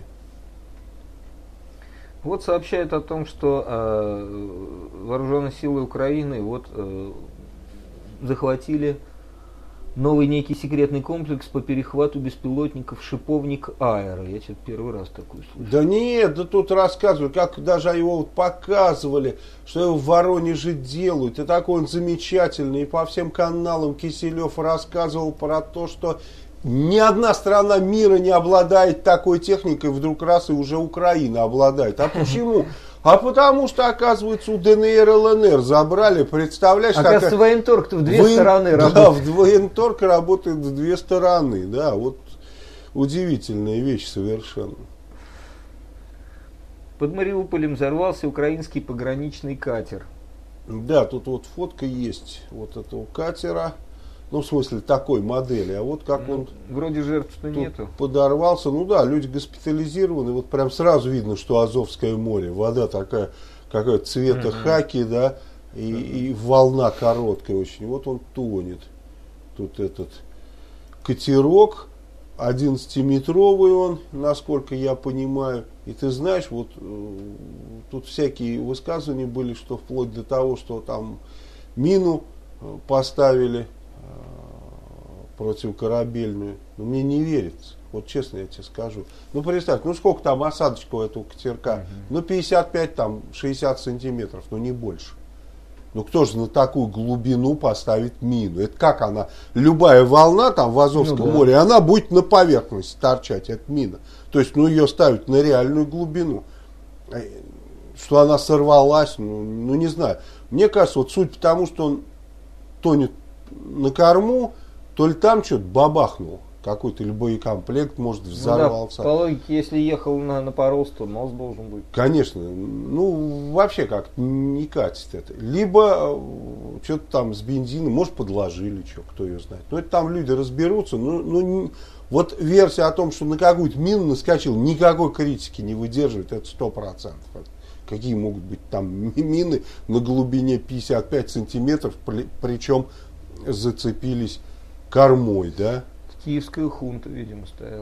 Вот сообщают о том, что э, вооруженные силы Украины вот, э, захватили новый некий секретный комплекс по перехвату беспилотников «Шиповник Аэро». Я что-то первый раз такой слышу. Да нет, да тут рассказывают, как даже его вот показывали, что его в Воронеже делают. И такой он замечательный. И по всем каналам Киселев рассказывал про то, что ни одна страна мира не обладает такой техникой, вдруг раз и уже Украина обладает. А почему? А потому что, оказывается, у ДНР, ЛНР забрали, представляешь? Оказывается, такая... военторг-то в две Воен... стороны да, работает. Да, военторг работает в две стороны, да, вот удивительная вещь совершенно. Под Мариуполем взорвался украинский пограничный катер. Да, тут вот фотка есть вот этого катера. Ну, в смысле, такой модели. А вот как ну, он вроде жертв-то нету. Подорвался. Ну да, люди госпитализированы. Вот прям сразу видно, что Азовское море. Вода такая, какая цвета uh-huh. хаки, да, и, uh-huh. и волна короткая очень. Вот он тонет. Тут этот катерок, одиннадцатиметровый он, насколько я понимаю. И ты знаешь, вот тут всякие высказывания были, что вплоть до того, что там мину поставили противокорабельную. Но мне не верится. Вот честно я тебе скажу. Ну представь, ну сколько там осадочка у этого катерка? Uh-huh. Ну пятьдесят пять, там шестьдесят сантиметров, но не больше. Ну кто же на такую глубину поставит мину? Это как она? Любая волна там в Азовском ну, да. море, она будет на поверхности торчать, это мина. То есть, ну ее ставят на реальную глубину. Что она сорвалась, ну, ну не знаю. Мне кажется, вот суть потому, что он тонет на корму, то ли там что-то бабахнул, какой-то или боекомплект, может, взорвался. Ну да, по логике, если ехал на, на парус, то мост должен быть. Конечно, ну вообще как не катит это. Либо что-то там с бензином, может, подложили, что, кто ее знает. Но это там люди разберутся. Ну, ну, не, вот версия о том, что на какую-то мину наскочил, никакой критики не выдерживает, это сто процентов. Какие могут быть там мины на глубине пятьдесят пять сантиметров, причем зацепились кормой, да? Киевская хунта, видимо, стояла.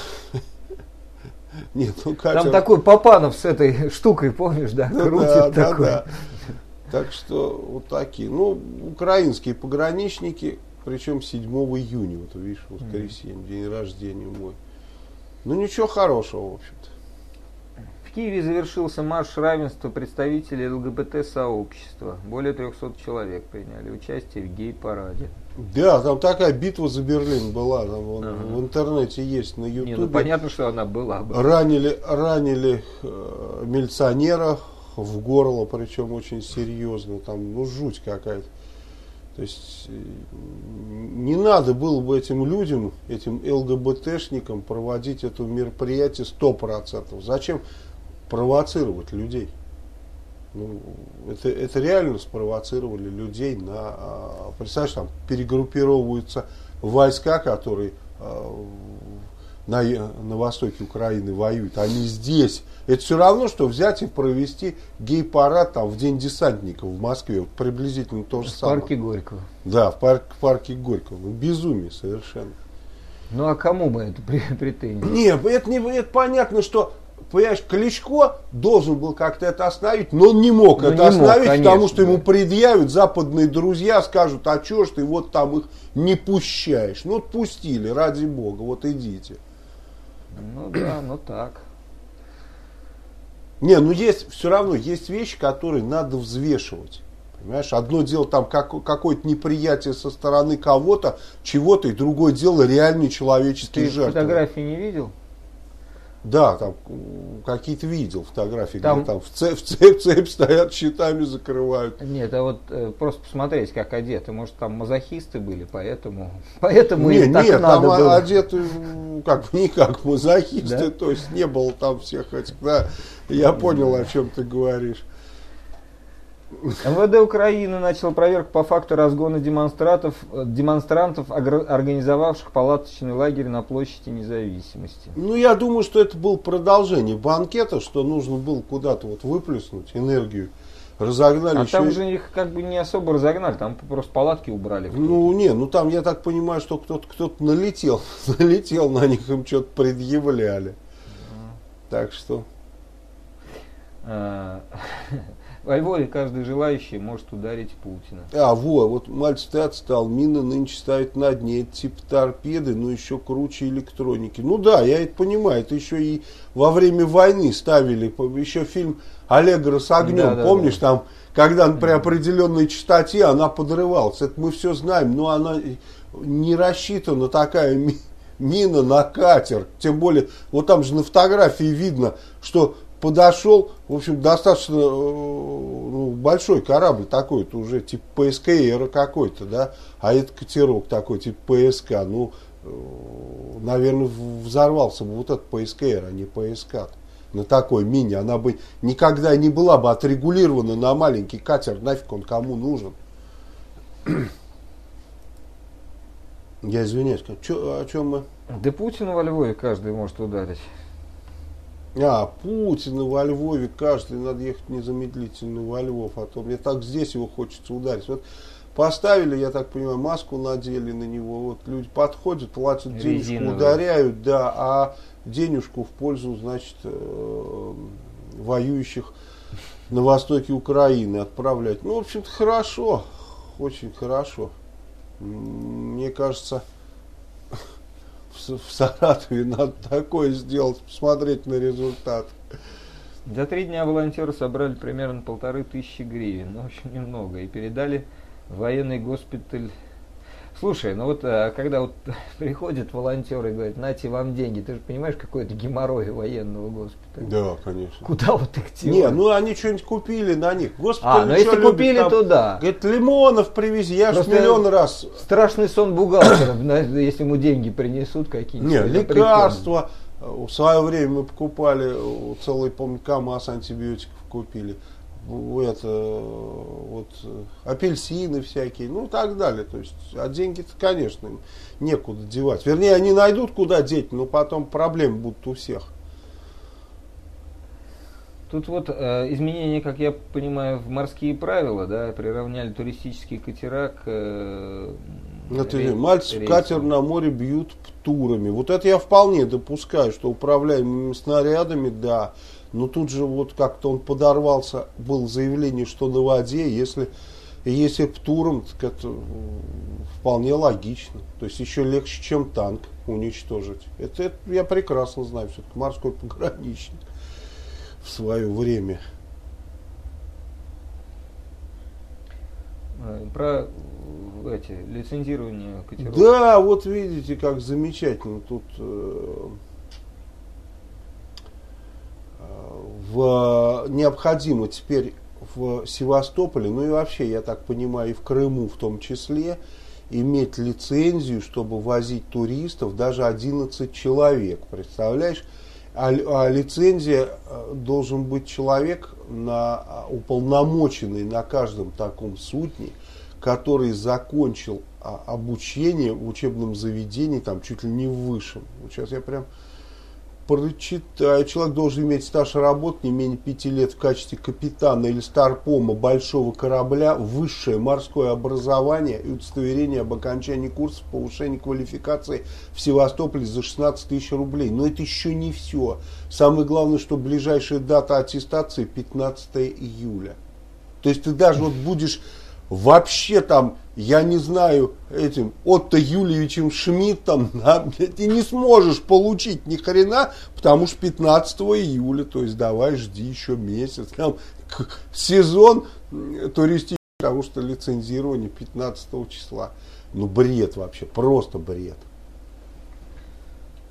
Нет, ну катер... Там такой Папанов с этой штукой, помнишь, да? да крутит да, такой. Да, да. Так что вот такие. Ну, украинские пограничники, причем седьмого июня, вот видишь, воскресенье, mm. день рождения мой. Ну, ничего хорошего, в общем-то. В Киеве завершился марш равенства представителей ЛГБТ-сообщества. Более трехсот человек приняли участие в гей-параде. Да, там такая битва за Берлин была, там вон, ага. в интернете есть, на ютубе. Не, ну понятно, что она была. была. Ранили, ранили э, милиционера в горло, причем очень серьезно, там, ну, жуть какая-то. То есть не надо было бы этим людям, этим ЛГБТшникам проводить это мероприятие сто процентов. Зачем провоцировать людей? Ну, это, это реально спровоцировали людей на, представляешь, там перегруппировываются войска, которые на, на востоке Украины воюют, они здесь. Это все равно, что взять и провести гей-парад там в День десантников в Москве. Вот приблизительно то же в самое. В парке Горького. Да, в, парк, в парке Горького. Ну, безумие совершенно. Ну а кому мы это претензии? Нет, это, не, это понятно, что, понимаешь, Кличко должен был как-то это остановить, но он не мог ну, это не остановить, мог, конечно, потому что да. ему предъявят западные друзья, скажут, а чё ж ты вот там их не пущаешь? Ну, отпустили, ради бога, вот идите. Ну да, ну так. Не, ну есть, все равно есть вещи, которые надо взвешивать. Понимаешь, одно дело там как, какое-то неприятие со стороны кого-то, чего-то, и другое дело реальный человеческий жертвы. Ты фотографии не видел? Да, там какие-то видел фотографии, там, где там в цепь, в цепь, цепь стоят, щитами закрывают. Нет, а вот э, просто посмотреть, как одеты. Может, там мазохисты были, поэтому, поэтому не, им так нет, надо там было. одеты как бы не как мазохисты, да? То есть не было там всех этих, да, я понял, о чем ты говоришь. эм вэ дэ Украины начал проверку по факту разгона демонстрантов, демонстрантов, организовавших палаточный лагерь на площади Независимости. Ну, я думаю, что это было продолжение банкета, что нужно было куда-то вот выплеснуть энергию. Разогнали. А еще... там же их как бы не особо разогнали, там просто палатки убрали. Ну, не, ну там, я так понимаю, что кто-то кто-то налетел, налетел на них, им что-то предъявляли. А. Так что... Во Львове каждый желающий может ударить Путина. А, во, вот мальчик, ты отстал. Мины нынче ставят на дне. Это типа торпеды, но еще круче электроники. Ну да, я это понимаю. Это еще и во время войны ставили. Еще фильм «Аллегро с огнем». Да, помнишь, да, да. Там, когда при определенной частоте она подрывалась. Это мы все знаем. Но она не рассчитана, такая мина на катер. Тем более, вот там же на фотографии видно, что... подошел, в общем, достаточно ну, большой корабль такой, это уже типа пэ эс ка эр какой-то, да, а это катерок такой, типа пэ эс ка, ну, наверное, взорвался бы вот этот пэ эс ка эр, а не пэ эс ка на такой мине, она бы никогда не была бы отрегулирована на маленький катер, нафиг он кому нужен. Я извиняюсь, чё, о чем мы? Да Путина во Львове каждый может ударить. А, Путина во Львове, каждый, надо ехать незамедлительно во Львов, а то мне так здесь его хочется ударить. Вот поставили, я так понимаю, маску надели на него, вот люди подходят, платят денежку, резиновую, ударяют, да, а денежку в пользу, значит, э, воюющих на востоке Украины отправлять. Ну, в общем-то, хорошо, очень хорошо. Мне кажется... в Саратове надо такое сделать, посмотреть на результат. За три дня волонтеры собрали примерно полторы тысячи гривен, ну, очень немного, и передали в военный госпиталь. Слушай, ну вот когда вот приходят волонтеры и говорят, нате вам деньги, ты же понимаешь, какой это геморрой военного госпиталя? Да, конечно. Куда вот их тянуть? Не, ну они что-нибудь купили на них. Госпиталь, а, ну если купили, там, то да. Говорит, лимонов привези, я же миллион раз. Страшный сон бухгалтера, если ему деньги принесут какие-нибудь. Не, лекарства. В свое время мы покупали целый, помню, КамАЗ антибиотиков купили. Это, вот, апельсины всякие, ну и так далее. То есть, а деньги-то, конечно, некуда девать. Вернее, они найдут, куда деть, но потом проблемы будут у всех. Тут вот э, изменения, как я понимаю, в морские правила, да, приравняли туристические катера к... Э, рей- Мальцев рейсам. Катер на море бьют птурами. Вот это я вполне допускаю, что управляемыми снарядами, да. Но тут же вот как-то он подорвался, было заявление, что на воде, если, если птуром, так это вполне логично. То есть еще легче, чем танк уничтожить. Это, это я прекрасно знаю, все-таки морской пограничник в свое время. Про эти лицензирование катеров. Да, вот видите, как замечательно тут... Э, В, необходимо теперь в Севастополе, ну и вообще, я так понимаю, и в Крыму в том числе, иметь лицензию, чтобы возить туристов, даже одиннадцать человек, представляешь? А, а лицензия должен быть человек, на, уполномоченный на каждом таком судне, который закончил а, обучение в учебном заведении, там чуть ли не в высшем. Вот сейчас я прям... прочитаю. Человек должен иметь стаж работы не менее пяти лет в качестве капитана или старпома большого корабля, высшее морское образование и удостоверение об окончании курсов повышения квалификации в Севастополе за шестнадцать тысяч рублей. Но это еще не все. Самое главное, что ближайшая дата аттестации пятнадцатое июля. То есть ты даже вот будешь вообще там, я не знаю, этим Отто Юльевичем Шмидтом, да, ты не сможешь получить ни хрена, потому что пятнадцатого июля, то есть давай жди еще месяц. Там сезон туристический, потому что лицензирование пятнадцатого числа. Ну бред вообще, просто бред.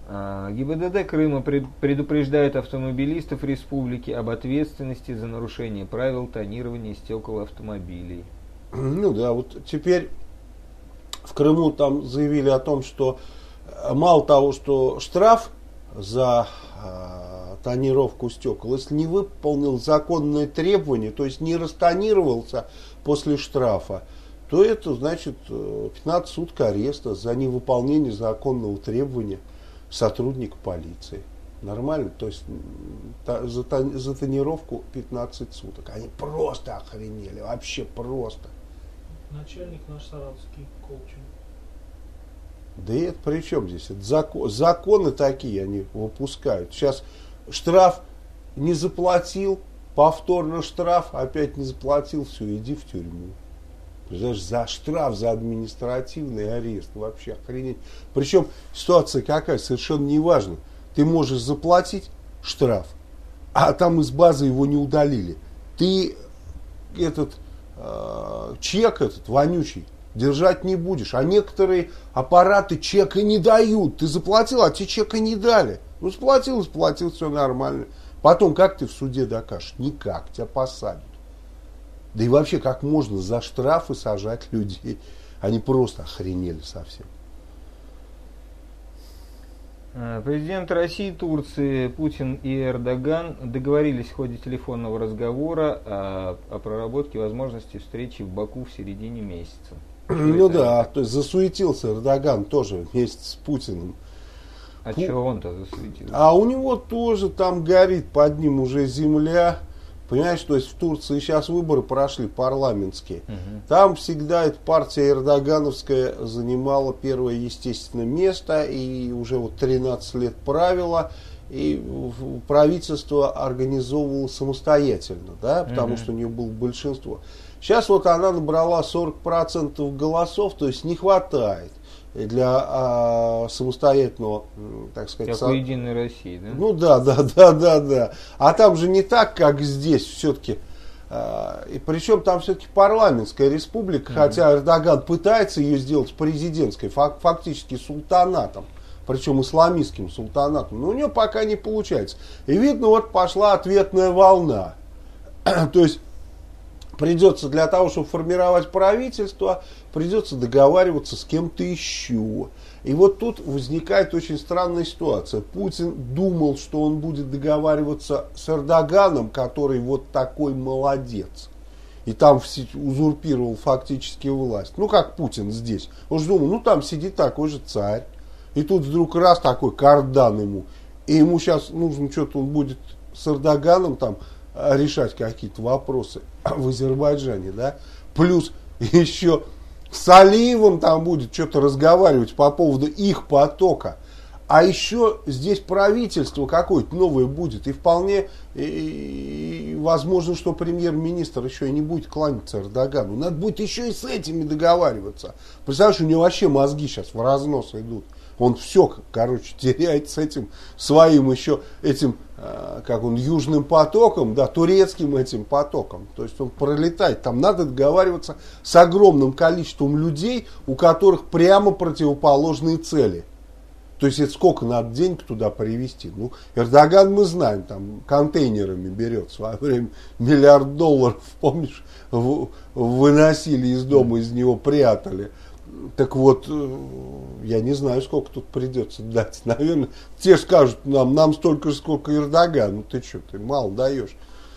ГИБДД Крыма предупреждает автомобилистов республики об ответственности за нарушение правил тонирования стекол автомобилей. Ну да, вот теперь в Крыму там заявили о том, что мало того, что штраф за э, тонировку стекол, если не выполнил законное требование, то есть не растонировался после штрафа, то это значит пятнадцать суток ареста за невыполнение законного требования сотрудника полиции. Нормально? То есть та, за, за тонировку пятнадцать суток. Они просто охренели. Вообще просто. Начальник наш саратовский, Колчин. Да и это при чем здесь? Это закон, законы такие они выпускают. Сейчас штраф не заплатил, повторно штраф, опять не заплатил, все, иди в тюрьму. Знаешь, за штраф, за административный арест. Вообще охренеть. Причем ситуация какая, совершенно не важно. Ты можешь заплатить штраф, а там из базы его не удалили. Ты этот э, чек этот вонючий держать не будешь. А некоторые аппараты чека не дают. Ты заплатил, а тебе чека не дали. Ну, заплатил, заплатил, все нормально. Потом, как ты в суде докажешь? Никак, тебя посадят. Да и вообще, как можно за штрафы сажать людей? Они просто охренели совсем. Президент России и Турции Путин и Эрдоган договорились в ходе телефонного разговора о, о проработке возможности встречи в Баку в середине месяца. Ну да, то есть засуетился Эрдоган тоже вместе с Путиным. А Пу... чего он-то засуетился? А у него тоже там горит под ним уже земля. Понимаешь, то есть в Турции сейчас выборы прошли парламентские. Угу. Там всегда эта партия эрдогановская занимала первое, естественно, место. И уже вот тринадцать лет правила. И правительство организовывало самостоятельно, да, потому угу. что у нее было большинство. Сейчас вот она набрала сорок процентов голосов, то есть не хватает для а, самостоятельного, так сказать... Как у Единой России, да? Ну да, да, да, да, да. А там же не так, как здесь все-таки. А, и причем там все-таки парламентская республика, mm-hmm. хотя Эрдоган пытается ее сделать президентской, фак, фактически султанатом. Причем исламистским султанатом. Но у нее пока не получается. И видно, вот пошла ответная волна. То есть придется для того, чтобы формировать правительство, придется договариваться с кем-то еще. И вот тут возникает очень странная ситуация. Путин думал, что он будет договариваться с Эрдоганом, который вот такой молодец. И там узурпировал фактически власть. Ну, как Путин здесь. Он же думал, ну, там сидит такой же царь. И тут вдруг раз такой кардан ему. И ему сейчас нужно что-то, он будет с Эрдоганом там решать какие-то вопросы в Азербайджане, да. Плюс еще с Алиевым там будет что-то разговаривать по поводу их потока. А еще здесь правительство какое-то новое будет. И вполне и, и возможно, что премьер-министр еще и не будет кланяться Эрдогану. Надо будет еще и с этими договариваться. Представляешь, у него вообще мозги сейчас в разнос идут. Он все, короче, теряет с этим своим еще этим, как он, южным потоком, да, турецким этим потоком. То есть он пролетает. Там надо договариваться с огромным количеством людей, у которых прямо противоположные цели. То есть это сколько надо денег туда привезти. Ну, Эрдоган, мы знаем, там контейнерами берет. В свое время миллиард долларов, помнишь, выносили из дома, из него прятали. Так вот, я не знаю, сколько тут придется дать. Наверное, те скажут нам, нам столько же, сколько Эрдоган. Ну ты что, ты мало даешь.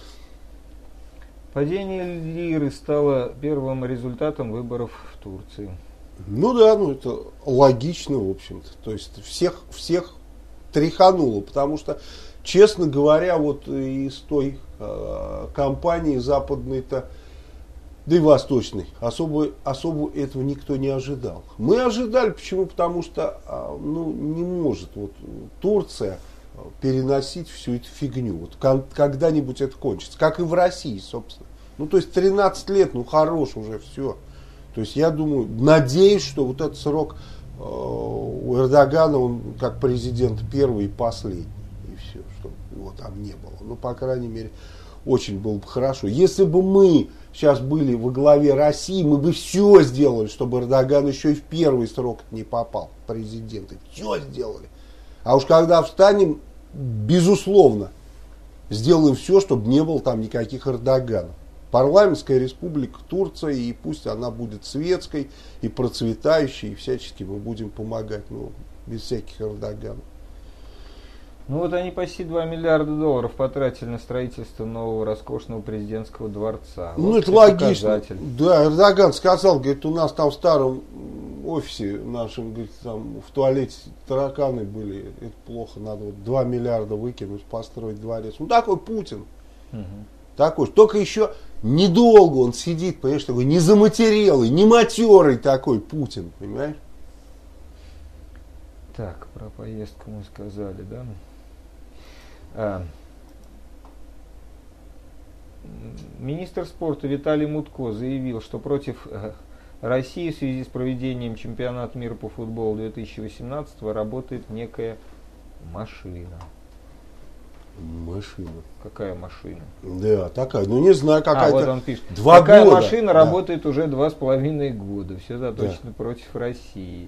Падение лиры стало первым результатом выборов в Турции. Ну да, ну это логично, в общем-то. То есть всех, всех тряхануло. Потому что, честно говоря, вот из той э, компании западной-то, да и восточной, особо, особо этого никто не ожидал. Мы ожидали, почему? Потому что ну, не может вот, Турция переносить всю эту фигню. Вот, когда-нибудь это кончится. Как и в России, собственно. Ну, то есть тринадцать лет, ну, хорош уже все. То есть я думаю, надеюсь, что вот этот срок э, у Эрдогана, он как президент первый и последний. И все, чтобы его там не было. Ну, по крайней мере, очень было бы хорошо. Если бы мы сейчас были во главе России, мы бы все сделали, чтобы Эрдоган еще и в первый срок не попал в президенты. Все сделали. А уж когда встанем, безусловно, сделаем все, чтобы не было там никаких Эрдоганов. Парламентская республика Турция, и пусть она будет светской и процветающей, и всячески мы будем помогать, ну, без всяких Эрдоганов. Ну вот они почти два миллиарда долларов потратили на строительство нового роскошного президентского дворца. Ну вот это логично. Да, Эрдоган сказал, говорит, у нас там в старом офисе нашем, говорит, там в туалете тараканы были, это плохо, надо вот два миллиарда выкинуть, построить дворец. Ну такой Путин. Угу. Такой, только еще недолго он сидит, понимаешь, такой незаматерелый, не матерый такой Путин, понимаешь? Так, про поездку мы сказали, да? А, министр спорта Виталий Мутко заявил, что против России в связи с проведением чемпионата мира по футболу две тысячи восемнадцатого работает некая машина. Машина. Какая машина? Да, такая. Ну не знаю, какая. А, вот он пишет. Два Такая года. машина да. работает уже два с половиной года. Все заточено да. против России.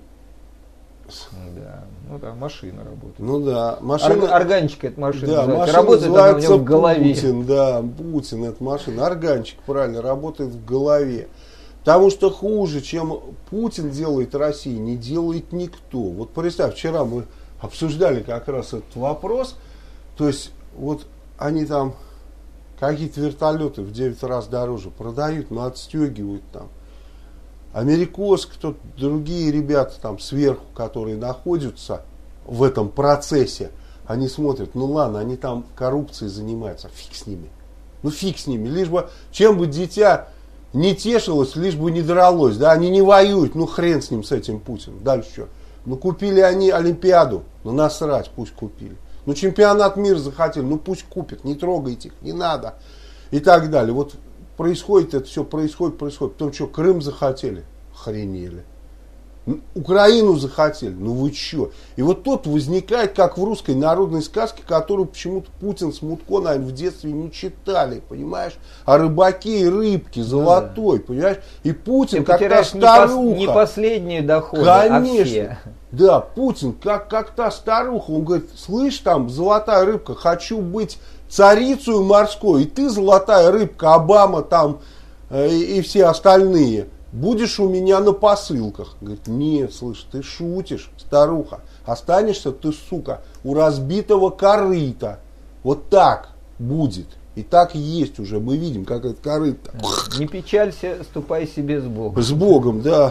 Да, ну да, машина работает. Ну да, машина. Ор, органчик это машина. Да, называется. машина работает она у него в голове. Путин, да, Путин это машина. Органчик, правильно, работает в голове. Потому что хуже, чем Путин делает России, не делает никто. Вот представь, вчера мы обсуждали как раз этот вопрос. То есть, вот они там какие-то вертолеты в девять раз дороже продают, но отстегивают там. Америкос, кто другие ребята там сверху, которые находятся в этом процессе, они смотрят, ну ладно, они там коррупцией занимаются, фиг с ними. Ну фиг с ними, лишь бы, чем бы дитя не тешилось, лишь бы не дралось, да, они не воюют, ну хрен с ним, с этим Путиным, дальше что? Ну купили они Олимпиаду, ну насрать, пусть купили. Ну чемпионат мира захотели, ну пусть купят, не трогайте их, не надо. И так далее. Вот происходит это все, происходит, происходит. Потом что, Крым захотели? Охренели. Украину захотели? Ну вы че? И вот тут возникает, как в русской народной сказке, которую почему-то Путин с Мутко, наверное, в детстве не читали, понимаешь? О рыбаке и рыбке золотой, да. Понимаешь? И Путин, как та старуха. Не, пос, не последние доходы, конечно, а все. Да, Путин, как, как та старуха, он говорит, слышь там, золотая рыбка, хочу быть царицей морской, и ты, золотая рыбка, Обама там э, и, и все остальные, будешь у меня на посылках. Говорит, нет, слышь, ты шутишь, старуха, останешься ты, сука, у разбитого корыта. Вот так будет. И так и есть уже, мы видим, как это корыто. Не печалься, ступай себе с Богом. С Богом, да.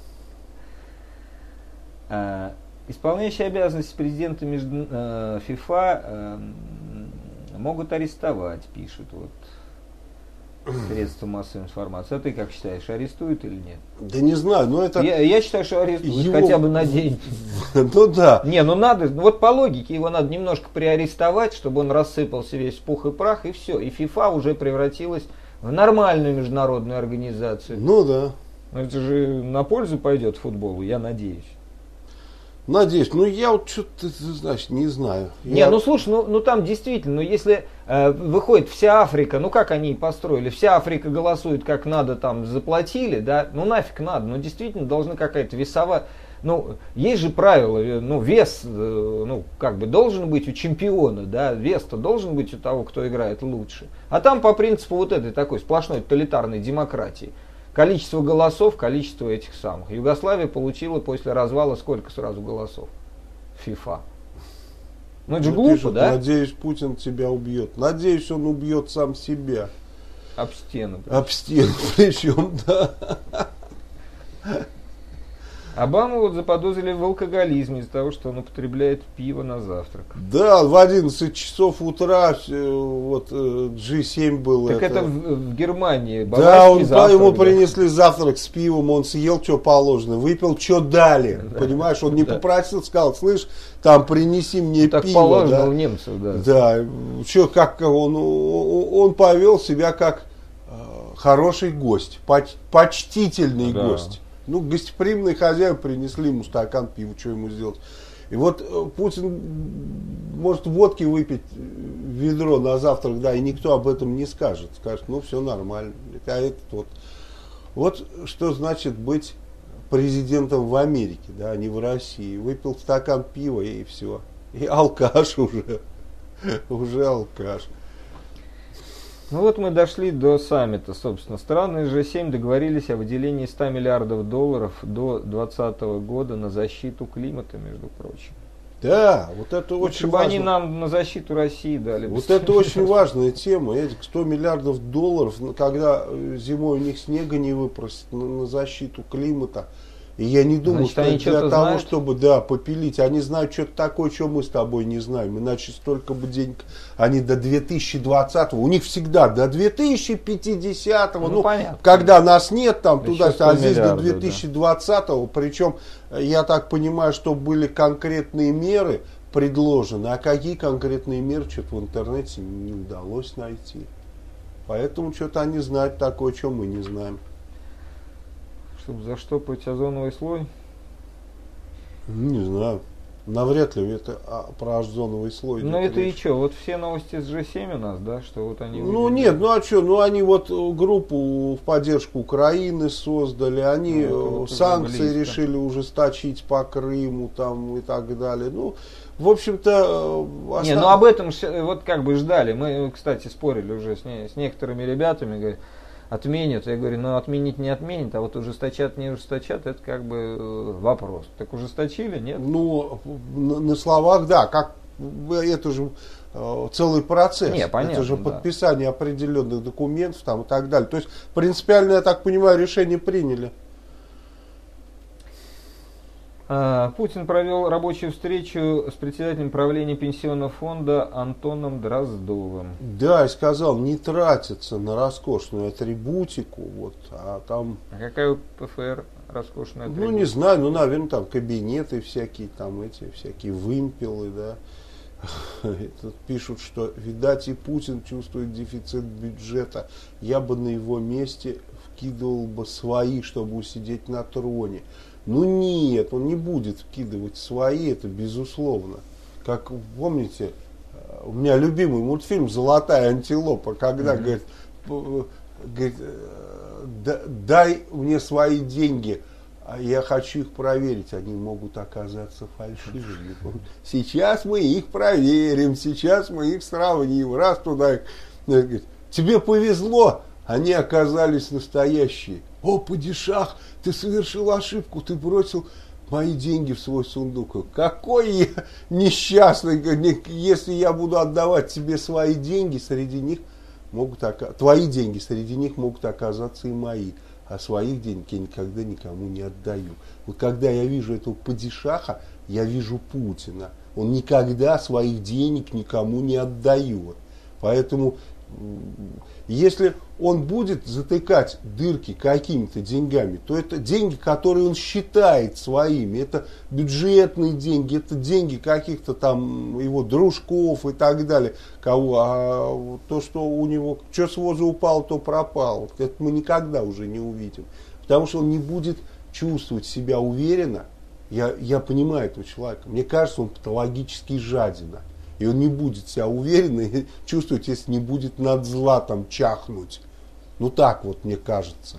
А, исполняющий обязанности президента между, э, ФИФА э, могут арестовать, пишут вот средства массовой информации. А ты как считаешь, арестуют или нет? Да не знаю, но это... Я, я считаю, что арестуют, его... хотя бы на день. Ну да. Не, ну надо, вот по логике его надо немножко приарестовать, чтобы он рассыпался весь в пух и прах, и все. И ФИФА уже превратилась в нормальную международную организацию. Ну да. Это же на пользу пойдет футболу, я надеюсь. Надеюсь, ну я вот что-то, значит, не знаю. Не, я... ну слушай, ну, ну там действительно, ну если э, выходит вся Африка, ну как они построили, вся Африка голосует как надо, там заплатили, да, ну нафиг надо, ну действительно должна какая-то весовая, ну есть же правила, ну вес, э, ну как бы должен быть у чемпиона, да, вес-то должен быть у того, кто играет лучше. А там по принципу вот этой такой сплошной тоталитарной демократии. Количество голосов, количество этих самых. Югославия получила после развала сколько сразу голосов? ФИФА. Ну это же глупо, пишут, да? Надеюсь, Путин тебя убьет. Надеюсь, он убьет сам себя. Об стену. Об стену, причем, да. Обаму вот заподозрили в алкоголизме из-за того, что он употребляет пиво на завтрак. Да, в одиннадцать часов утра вот джи семь был. Так это, это в, в Германии. Да, он, завтрак, ему да. принесли завтрак с пивом, он съел, что положено, выпил, что дали. Да. Понимаешь, он не да. попросил, сказал, слышь, там принеси мне ну, пиво. Так положено да? у немцев, да. Да, что, как он, он повел себя как э, хороший гость, поч, почтительный да. гость. Ну, гостеприимные хозяева принесли ему стакан пива, что ему сделать. И вот э, Путин может водки выпить ведро на завтрак, да, и никто об этом не скажет. Скажет, ну, все нормально. А этот вот. Вот что значит быть президентом в Америке, да, а не в России. Выпил стакан пива и все. И алкаш уже. Уже алкаш. Ну вот мы дошли до саммита, собственно. Страны джи семь договорились о выделении ста миллиардов долларов до двадцатого года на защиту климата, между прочим. Да, вот это вот очень чтобы важно. Они нам на защиту России дали. Вот это очень важная тема. Этих сто миллиардов долларов, когда зимой у них снега не выпросят на, на защиту климата. И я не думаю, Значит, что для того, знают? чтобы да, попилить, они знают что-то такое, что мы с тобой не знаем. Иначе столько бы денег, они до две тысячи двадцатого, у них всегда до две тысячи пятидесятого, ну, ну когда нас нет, там туда, а здесь до две тысячи двадцатого, да. Причем, я так понимаю, что были конкретные меры предложены, а какие конкретные меры, что-то в интернете не удалось найти. Поэтому что-то они знают такое, что мы не знаем. Чтобы заштопать озоновый слой? Не знаю. Навряд ли это а, про озоновый слой. Ну это речь. И что? Вот все новости с джи семь у нас, да? Что вот они. Ну увидели. Нет, ну а что? Ну они вот группу в поддержку Украины создали, они ну, вот санкции решили ужесточить по Крыму там и так далее. Ну, в общем-то. Остав... Не, ну об этом вот как бы ждали. Мы, кстати, спорили уже с, не, с некоторыми ребятами, говорят, отменят. Я говорю, ну отменить не отменят, а вот ужесточат, не ужесточат, это как бы вопрос. Так ужесточили, нет? Ну, на, на словах, да, как это же э, целый процесс. Не, понятно, это же да. подписание определенных документов там, и так далее. То есть, принципиально, я так понимаю, решение приняли. Путин провел рабочую встречу с председателем правления пенсионного фонда Антоном Дроздовым. Да, и сказал, не тратиться на роскошную атрибутику, вот, а там... А какая у ПФР роскошная атрибутика? Ну, не знаю, ну, наверное, там кабинеты всякие, там эти всякие вымпелы, да. Тут пишут, что, видать, и Путин чувствует дефицит бюджета. Я бы на его месте вкидывал бы свои, чтобы усидеть на троне. Ну нет, он не будет вкидывать свои, это безусловно. Как помните, у меня любимый мультфильм «Золотая антилопа», когда mm-hmm. говорит, говорит, дай мне свои деньги, а я хочу их проверить, они могут оказаться фальшивыми. Сейчас мы их проверим, сейчас мы их сравним, раз туда, говорит, тебе повезло, они оказались настоящие. О, падишах, ты совершил ошибку, ты бросил мои деньги в свой сундук. Какой я несчастный, если я буду отдавать тебе свои деньги, среди них могут оказаться, твои деньги, среди них могут оказаться и мои. А своих денег я никогда никому не отдаю. Вот когда я вижу этого падишаха, я вижу Путина. Он никогда своих денег никому не отдает. Поэтому, если он будет затыкать дырки какими-то деньгами, то это деньги, которые он считает своими. Это бюджетные деньги, это деньги каких-то там его дружков и так далее. Кого, а то, что у него, что с воза упало, то пропало. Это мы никогда уже не увидим. Потому что он не будет чувствовать себя уверенно. Я, я понимаю этого человека. Мне кажется, он патологически жадина. И он не будет себя уверенно чувствовать, если не будет над златом чахнуть. Ну так вот, мне кажется.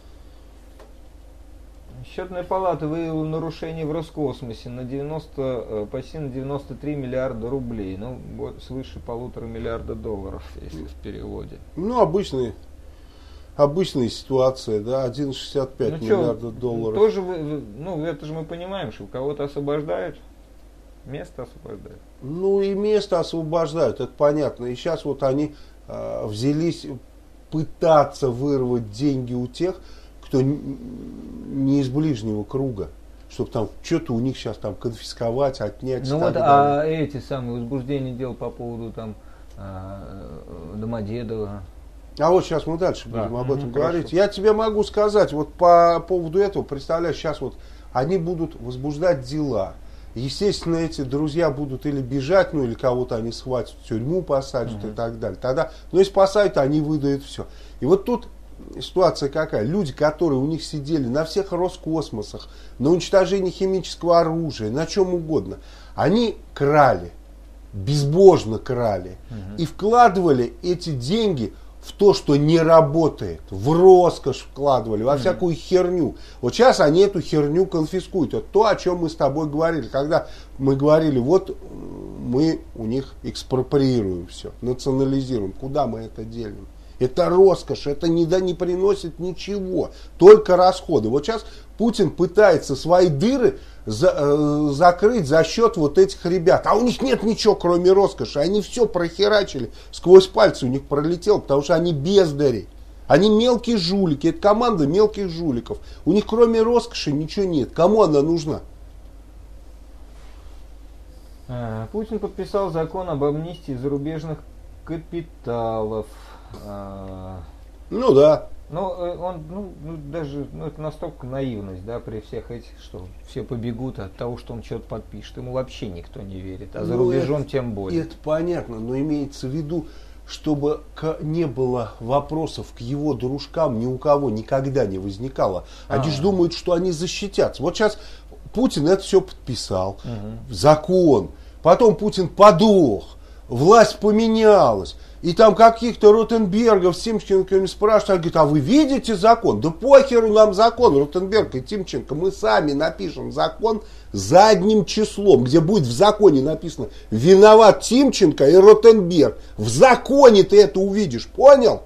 Счетная палата выявила нарушение в Роскосмосе на девяносто, почти на девяносто три миллиарда рублей. Ну, свыше полутора миллиарда долларов, если в переводе. Ну, обычный, обычная ситуация, да, один целых шестьдесят пять сотых ну, миллиарда долларов. Тоже, ну, это же мы понимаем, что кого-то освобождают. Место освобождают. Ну и место освобождают, это понятно. И сейчас вот они э, взялись пытаться вырвать деньги у тех, кто не из ближнего круга. Чтобы там что-то у них сейчас там конфисковать, отнять. Ну вот, а эти самые возбуждения дел по поводу там Домодедова. А вот сейчас мы дальше будем да. об этом угу, говорить. Хорошо. Я тебе могу сказать, вот по поводу этого, представляешь, сейчас вот они будут возбуждать дела. Естественно, эти друзья будут или бежать, ну или кого-то они схватят, в тюрьму посадят uh-huh. и так далее. Тогда, ну если посадят, они выдают все. И вот тут ситуация какая? Люди, которые у них сидели на всех Роскосмосах, на уничтожении химического оружия, на чем угодно, они крали, безбожно крали. Uh-huh. И вкладывали эти деньги в то, что не работает, в роскошь вкладывали, во всякую херню. Вот сейчас они эту херню конфискуют. Это то, о чем мы с тобой говорили. Когда мы говорили, вот мы у них экспроприируем все, национализируем. Куда мы это делим? Это роскошь, это не, да, не приносит ничего, только расходы. Вот сейчас Путин пытается свои дыры за, э, закрыть за счет вот этих ребят. А у них нет ничего, кроме роскоши. Они все прохерачили, сквозь пальцы у них пролетело, потому что они бездари. Они мелкие жулики, это команда мелких жуликов. У них кроме роскоши ничего нет. Кому она нужна? Путин подписал закон об амнистии зарубежных капиталов. Ну да. Ну, он, ну, ну, даже, ну, это настолько наивность, да, при всех этих, что все побегут от того, что он что-то подпишет. Ему вообще никто не верит, а за ну, рубежом это, тем более. Это понятно, но имеется в виду, чтобы не было вопросов к его дружкам, ни у кого никогда не возникало. Они же думают, что они защитятся. Вот сейчас Путин это все подписал, угу. закон, потом Путин подох, власть поменялась. И там каких-то Ротенбергов с Тимченко спрашивают, они говорят, а вы видите закон? Да похеру нам закон, Ротенберг и Тимченко, мы сами напишем закон задним числом, где будет в законе написано виноват Тимченко и Ротенберг. В законе ты это увидишь, понял?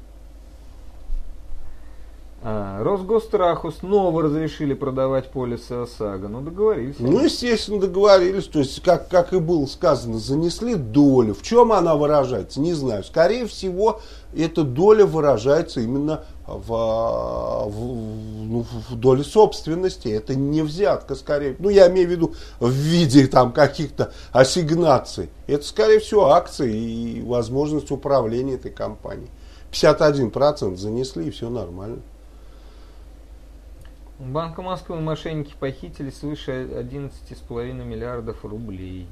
А, Росгостраху снова разрешили продавать полисы ОСАГО. Ну, договорились. Ну, естественно, договорились. То есть, как, как и было сказано, занесли долю. В чем она выражается, не знаю. Скорее всего, эта доля выражается именно в, в, ну, в доле собственности. Это не взятка, скорее. Ну, я имею в виду в виде там каких-то ассигнаций. Это, скорее всего, акции и возможность управления этой компанией. пятьдесят один процент занесли, и все нормально. Банка Москвы мошенники похитили свыше одиннадцати с половиной миллиардов рублей.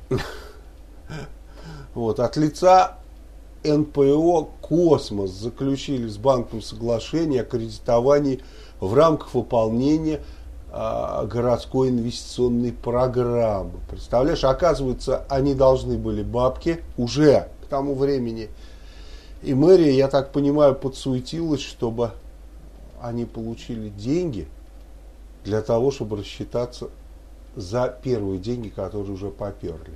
Вот, от лица эн пэ о «Космос» заключили с банком соглашение о кредитовании в рамках выполнения а, городской инвестиционной программы. Представляешь, оказывается, они должны были бабки уже к тому времени. И мэрия, я так понимаю, подсуетилась, чтобы они получили деньги для того, чтобы рассчитаться за первые деньги, которые уже поперли.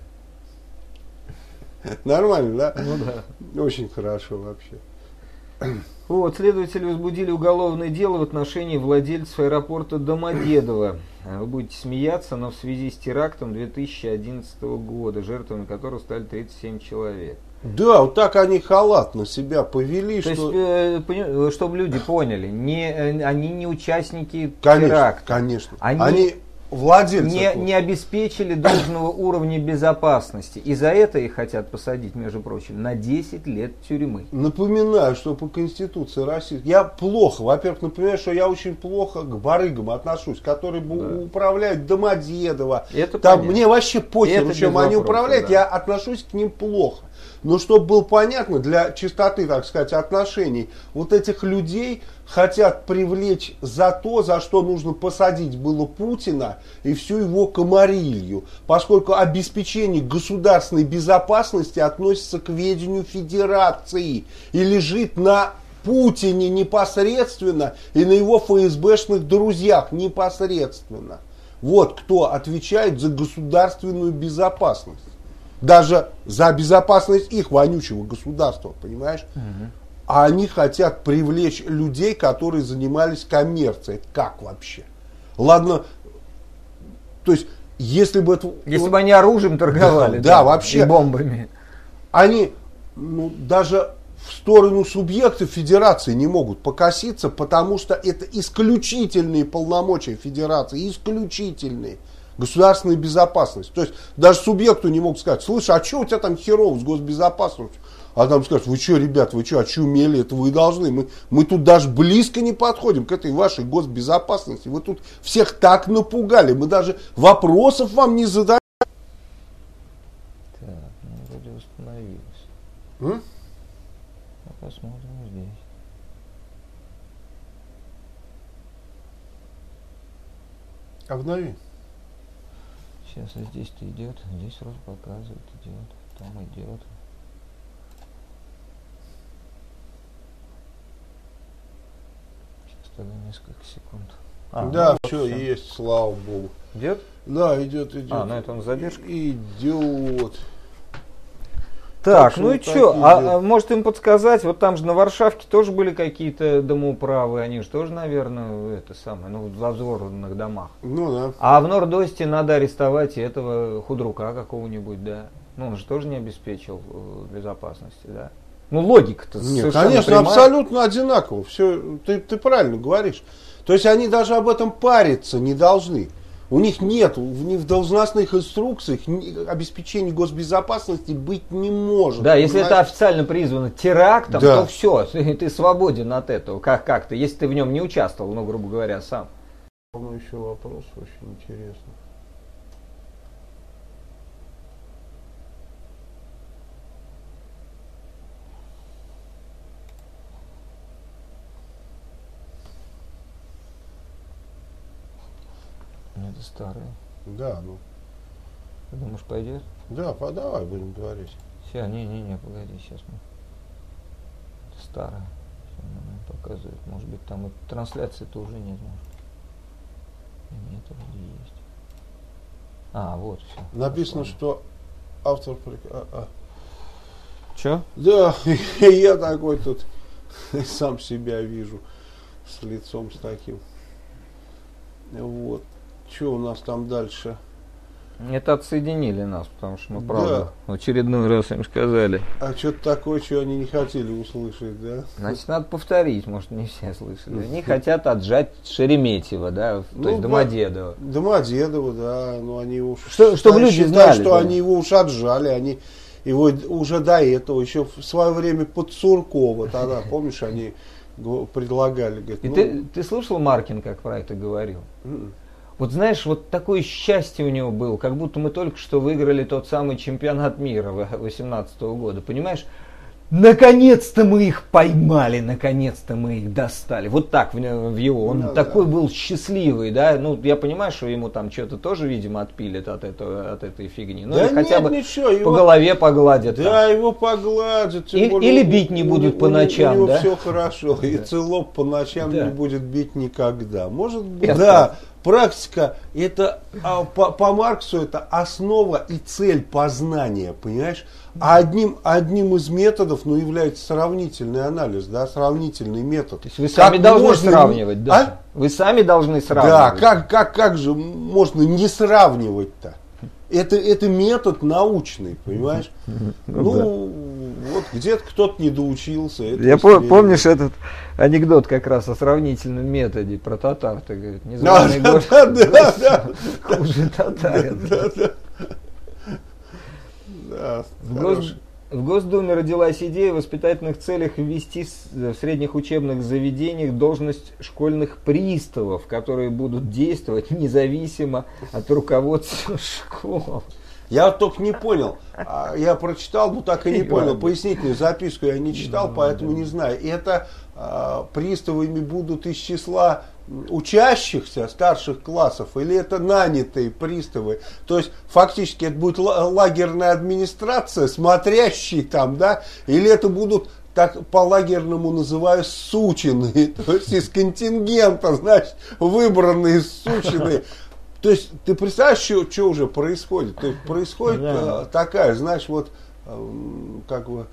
Нормально, да? Ну да. Очень хорошо вообще. Вот, следователи возбудили уголовное дело в отношении владельцев аэропорта Домодедово. Вы будете смеяться, но в связи с терактом две тысячи одиннадцатого года, жертвами которого стали тридцать семь человек. Да, вот так они халатно себя повели. То что... есть, э, чтобы люди поняли, не, они не участники конечно, теракта. Конечно, они, они владельцы. Не, не обеспечили должного уровня безопасности. И за это их хотят посадить, между прочим, на десять лет тюрьмы. Напоминаю, что по Конституции России... Я плохо, во-первых, напоминаю, что я очень плохо к барыгам отношусь, которые да. управляют Домодедово. Это там мне вообще похер, чем они управляют, да. Я отношусь к ним плохо. Но чтобы было понятно, для чистоты, так сказать, отношений, вот этих людей хотят привлечь за то, за что нужно посадить было Путина и всю его комарилью, поскольку обеспечение государственной безопасности относится к ведению Федерации и лежит на Путине непосредственно и на его эф эс бэшных друзьях непосредственно. Вот кто отвечает за государственную безопасность. Даже за безопасность их вонючего государства, понимаешь? Угу. А они хотят привлечь людей, которые занимались коммерцией. Это как вообще? Ладно, то есть, если бы это... Если бы они оружием торговали, да, да, вообще, и бомбами. Они ну, даже в сторону субъектов федерации не могут покоситься, потому что это исключительные полномочия федерации, исключительные. Государственная безопасность. То есть даже субъекту не могут сказать, слушай, а что у тебя там херово с госбезопасностью? А там скажут, вы что, ребят, вы что, очумели, это вы должны. Мы, мы тут даже близко не подходим к этой вашей госбезопасности. Вы тут всех так напугали, мы даже вопросов вам не задаем. Так, ну вроде восстановилось. М? Ну, посмотрим здесь. Обнови. Сейчас а здесь-то идет, здесь вроде показывает, идет, там идет. тогда несколько секунд. А, да, ну, все, все есть, слава богу. Идет? Да, идет, идет. А, на этом задержка? Идет. Так, так ну и что, а, а может им подсказать, вот там же на Варшавке тоже были какие-то домоуправы, они же тоже, наверное, это самое, ну, во взорванных домах. Ну да. А в Норд-Осте надо арестовать этого худрука какого-нибудь, да. Ну, он же тоже не обеспечил безопасности, да. Ну, логика-то Нет, конечно, прямая. Абсолютно одинаково. Все, ты, ты правильно говоришь. То есть они даже об этом париться не должны. У них нет, в должностных инструкциях обеспечения госбезопасности быть не может. Да, если это официально призвано терактом, да. то все, ты свободен от этого. Как, как-то, если ты в нем не участвовал, ну, грубо говоря, сам. Ну, еще вопрос очень интересный. Это старые. Да, ну. Ты думаешь, пойдет? Да, давай будем говорить. Сейчас, не-не-не, погоди, сейчас мы. Это старое. Сейчас нам показывает. Может быть, там и трансляции-то уже нет, может. Нет, вроде есть. А, вот все. Написано, что автор... А, а. Че? Да, я такой тут сам себя вижу с лицом с таким. Вот. Что у нас там дальше? Это отсоединили нас, потому что мы, правда, да. в очередной раз им сказали. А что-то такое, что они не хотели услышать, да? Значит, надо повторить, может, не все слышали. Они хотят отжать Шереметьево, да, то ну, есть Домодедово. Домодедово, да, но они его... Что, чтобы люди считают, знали. что да. они его уж отжали, они его уже до этого, еще в свое время под Суркова, тогда, помнишь, они предлагали. Говорит, И ну, ты, ты слышал Маркин, как про это говорил? Mm-mm. Вот знаешь, вот такое счастье у него было, как будто мы только что выиграли тот самый чемпионат мира восемнадцатого года, понимаешь? Наконец-то мы их поймали, наконец-то мы их достали. Вот так в, в его, он ну, такой да. был счастливый, да, ну я понимаю, что ему там что-то тоже, видимо, отпилят от, этого, от этой фигни. Ну да или хотя бы ничего, по его, голове погладят. Да, там. Его погладят. Или, более, или бить не будут у, по у, ночам, у него да? все хорошо, и да. целок по ночам да. не будет бить никогда. Может быть, это да. Практика, это а, по, по Марксу это основа и цель познания, понимаешь? А одним, одним из методов, ну, является сравнительный анализ, да, сравнительный метод. То есть вы сами как должны можно... сравнивать, да? А? Вы сами должны сравнивать. Да, как, как, как же можно не сравнивать-то? Это, это метод научный, понимаешь? Ну, ну вот где-то кто-то не доучился. Я по- помнишь этот анекдот как раз о сравнительном методе про татар? Ты говоришь, незваный гость хуже татарин. В, Гос... в Госдуме родилась идея в воспитательных целях ввести в средних учебных заведениях должность школьных приставов, которые будут действовать независимо от руководства школ. Я вот только не понял. Я прочитал, но так и не понял. Пояснительную записку я не читал, поэтому не знаю. Это а, приставами будут из числа учащихся старших классов или это нанятые приставы? То есть фактически это будет лагерная администрация, смотрящие там, да? Или это будут, так по-лагерному называю, сученые, то есть из контингента, значит, выбранные сученые. То есть ты представляешь, что, что уже происходит? То есть происходит э, такая, знаешь, вот э, как бы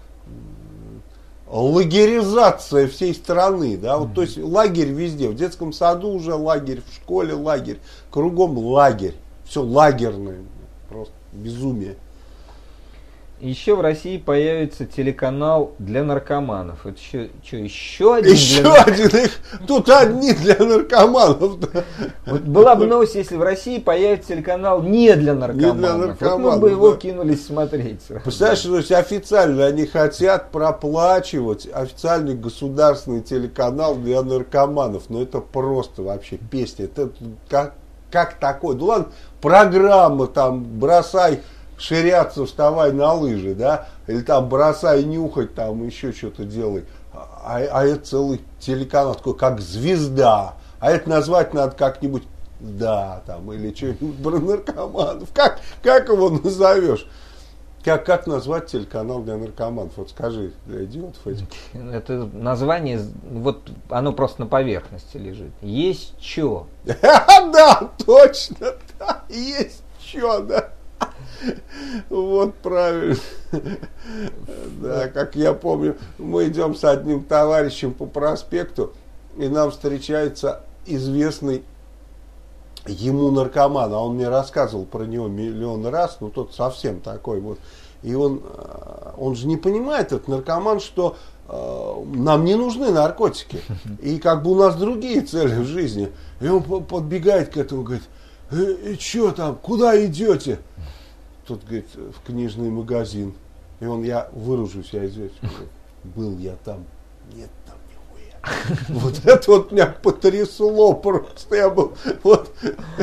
лагеризация всей страны, да, вот, то есть лагерь везде, в детском саду уже лагерь, в школе лагерь, кругом лагерь, все лагерное, просто безумие. Еще в России появится телеканал для наркоманов. Это еще, что, еще один? Еще для... один? Тут одни для наркоманов. Вот была бы новость, если в России появится телеканал не для наркоманов. Не для наркоманов. Вот мы бы его да. кинулись смотреть. Сразу. Представляешь, то есть официально они хотят проплачивать официальный государственный телеканал для наркоманов. Но это просто вообще песня. Это как, как такое? Ну ладно, программа там, бросай ширяться, вставай на лыжи, да, или там бросай нюхать, там еще что-то делай, а, а это целый телеканал такой, как «Звезда», а это назвать надо как-нибудь, да, там, или что-нибудь про наркоманов, как, как его назовешь? Как, как назвать телеканал для наркоманов? Вот скажи, для идиотов этих. Это название, вот оно просто на поверхности лежит. Есть чё? Да, точно, да, есть чё, да. Вот правильно. Да, как я помню, мы идем с одним товарищем по проспекту, и нам встречается известный ему наркоман, а он мне рассказывал про него миллион раз, ну тот совсем такой вот. И он, он же не понимает, этот наркоман, что э, нам не нужны наркотики. И как бы у нас другие цели в жизни. И он подбегает к этому, говорит, э, что там, куда идете? Тут, говорит, в книжный магазин. И он, я выражусь, я извиняюсь, был я там, нет там нихуя. Вот это вот меня потрясло просто, я был, вот,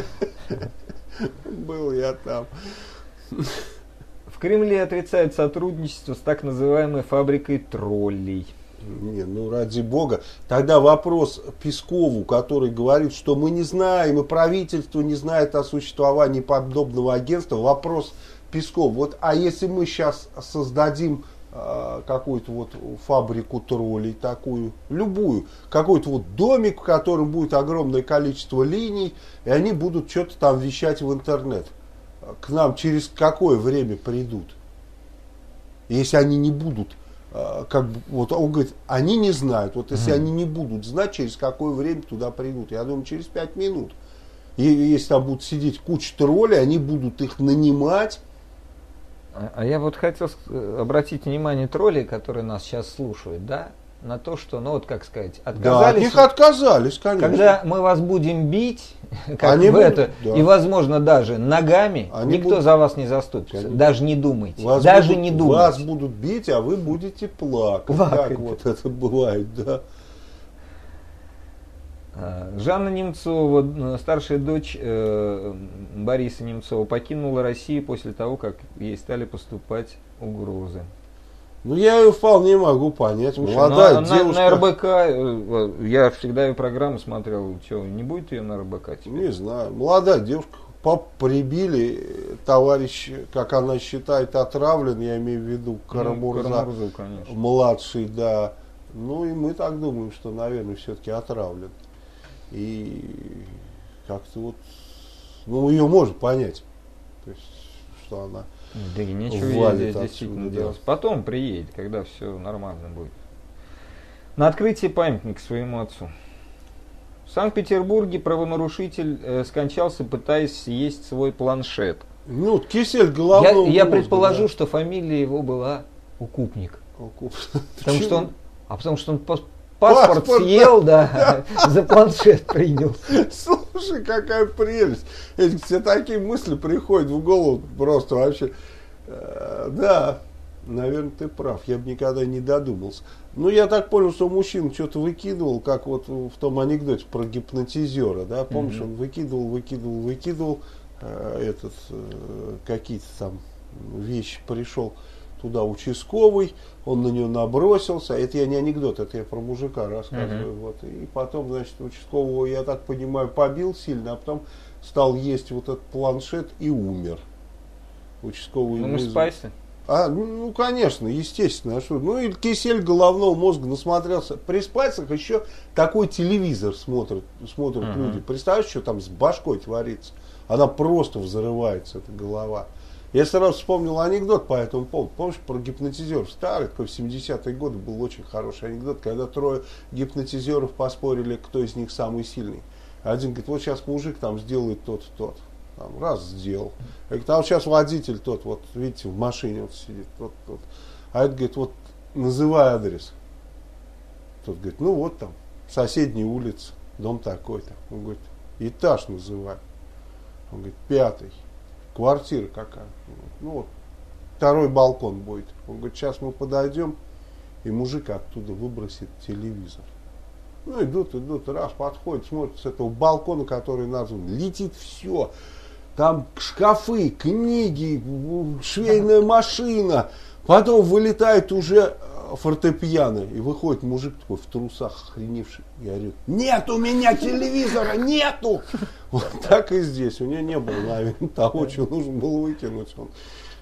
был я там. В Кремле отрицают сотрудничество с так называемой фабрикой троллей. Не, ну ради бога. Тогда вопрос Пескову, который говорит, что мы не знаем, и правительство не знает о существовании подобного агентства. Вопрос Пескову. Вот, а если мы сейчас создадим э, какую-то вот фабрику троллей, такую, любую, какой-то вот домик, в котором будет огромное количество линий, и они будут что-то там вещать в интернет. К нам через какое время придут? Если они не будут, как бы, вот он говорит, они не знают. Вот если mm-hmm. они не будут знать, через какое время туда придут. Я думаю, через пять минут. И если там будут сидеть куча троллей, они будут их нанимать. А, а я вот хотел обратить внимание троллей, которые нас сейчас слушают, да, на то, что, ну вот как сказать, отказались. Да, от них отказались, конечно. Когда мы вас будем бить, как они в будут, это, да. и возможно даже ногами, они никто будут, за вас не заступится. Они, даже не думайте. Даже будут, не думайте. Вас будут бить, а вы будете плакать. плакать. Так вот это бывает, да. Жанна Немцова, старшая дочь э, Бориса Немцова, покинула Россию после того, как ей стали поступать угрозы. Ну, я ее вполне могу понять. Слушай, молодая на, девушка. На, на РБК, я всегда ее программу смотрел, что, не будет ее на РБК теперь? Не знаю. Молодая девушка. Папу прибили, товарищ, как она считает, отравлен, я имею в виду Карамурза, ну, Карамурзу, конечно. Младший, да. Ну, и мы так думаем, что, наверное, все-таки отравлен. И как-то вот, ну, ее можно понять. То есть, что она... Да и нечего здесь действительно делать. Да. Потом приедет, когда все нормально будет. На открытие памятника своему отцу. В Санкт-Петербурге правонарушитель э, скончался, пытаясь съесть свой планшет. Ну, кисель головного Я, я мозга, предположу, да. что фамилия его была Укупник. Укуп. Потому что он, а потому что он паспорт, паспорт съел, да, за планшет принял. Слушай, какая прелесть. Эти все такие мысли приходят в голову просто вообще. Да, наверное, ты прав. Я бы никогда не додумался. Ну, я так понял, что мужчина что-то выкидывал, как вот в том анекдоте про гипнотизера, да, помнишь, mm-hmm. он выкидывал, выкидывал, выкидывал э, этот, э, какие-то там вещи, пришел туда участковый, он на нее набросился. Это я не анекдот, это я про мужика рассказываю. Mm-hmm. Вот. И потом, значит, участкового, я так понимаю, побил сильно, а потом стал есть вот этот планшет и умер. Участковый. Ну, может, спайсы? А, ну, ну, конечно, естественно. А что? Ну, и кисель головного мозга насмотрелся. При спайсах еще такой телевизор смотрят, смотрят uh-huh. люди. Представляешь, что там с башкой творится? Она просто взрывается, эта голова. Я сразу вспомнил анекдот по этому поводу. Помнишь, про гипнотизеров? Старый, такой в семидесятые годы был очень хороший анекдот, когда трое гипнотизеров поспорили, кто из них самый сильный. Один говорит, вот сейчас мужик там сделает тот-то, тот. Там, раз сделал. Я говорю, а вот сейчас водитель тот, вот, видите, в машине вот сидит. Тот, тот. А это говорит, вот, называй адрес. Тот говорит, ну вот там, соседняя улица, дом такой-то. Он говорит, этаж называй. Он говорит, пятый. Квартира какая? Ну вот, второй балкон будет. Он говорит, сейчас мы подойдем, и мужик оттуда выбросит телевизор. Ну, идут, идут, раз, подходит, смотрит с этого балкона, который назван, летит все. Там шкафы, книги, швейная машина. Потом вылетает уже фортепиано. И выходит мужик такой в трусах, охреневший, и орет, нет у меня телевизора, нету! Вот так и здесь. У него не было, наверное, того, что нужно было выкинуть. Он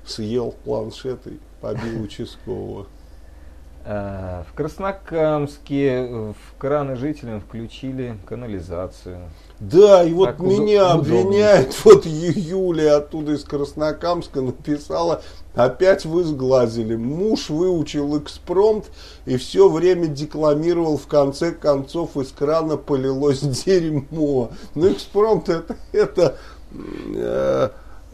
съел планшет и побил участкового. В Краснокамске в краны жителям включили канализацию. Да, и вот так меня удобно. Обвиняет, вот Юля оттуда из Краснокамска написала, опять вы сглазили. Муж выучил экспромт и все время декламировал, в конце концов из крана полилось дерьмо. Ну, экспромт это, это э,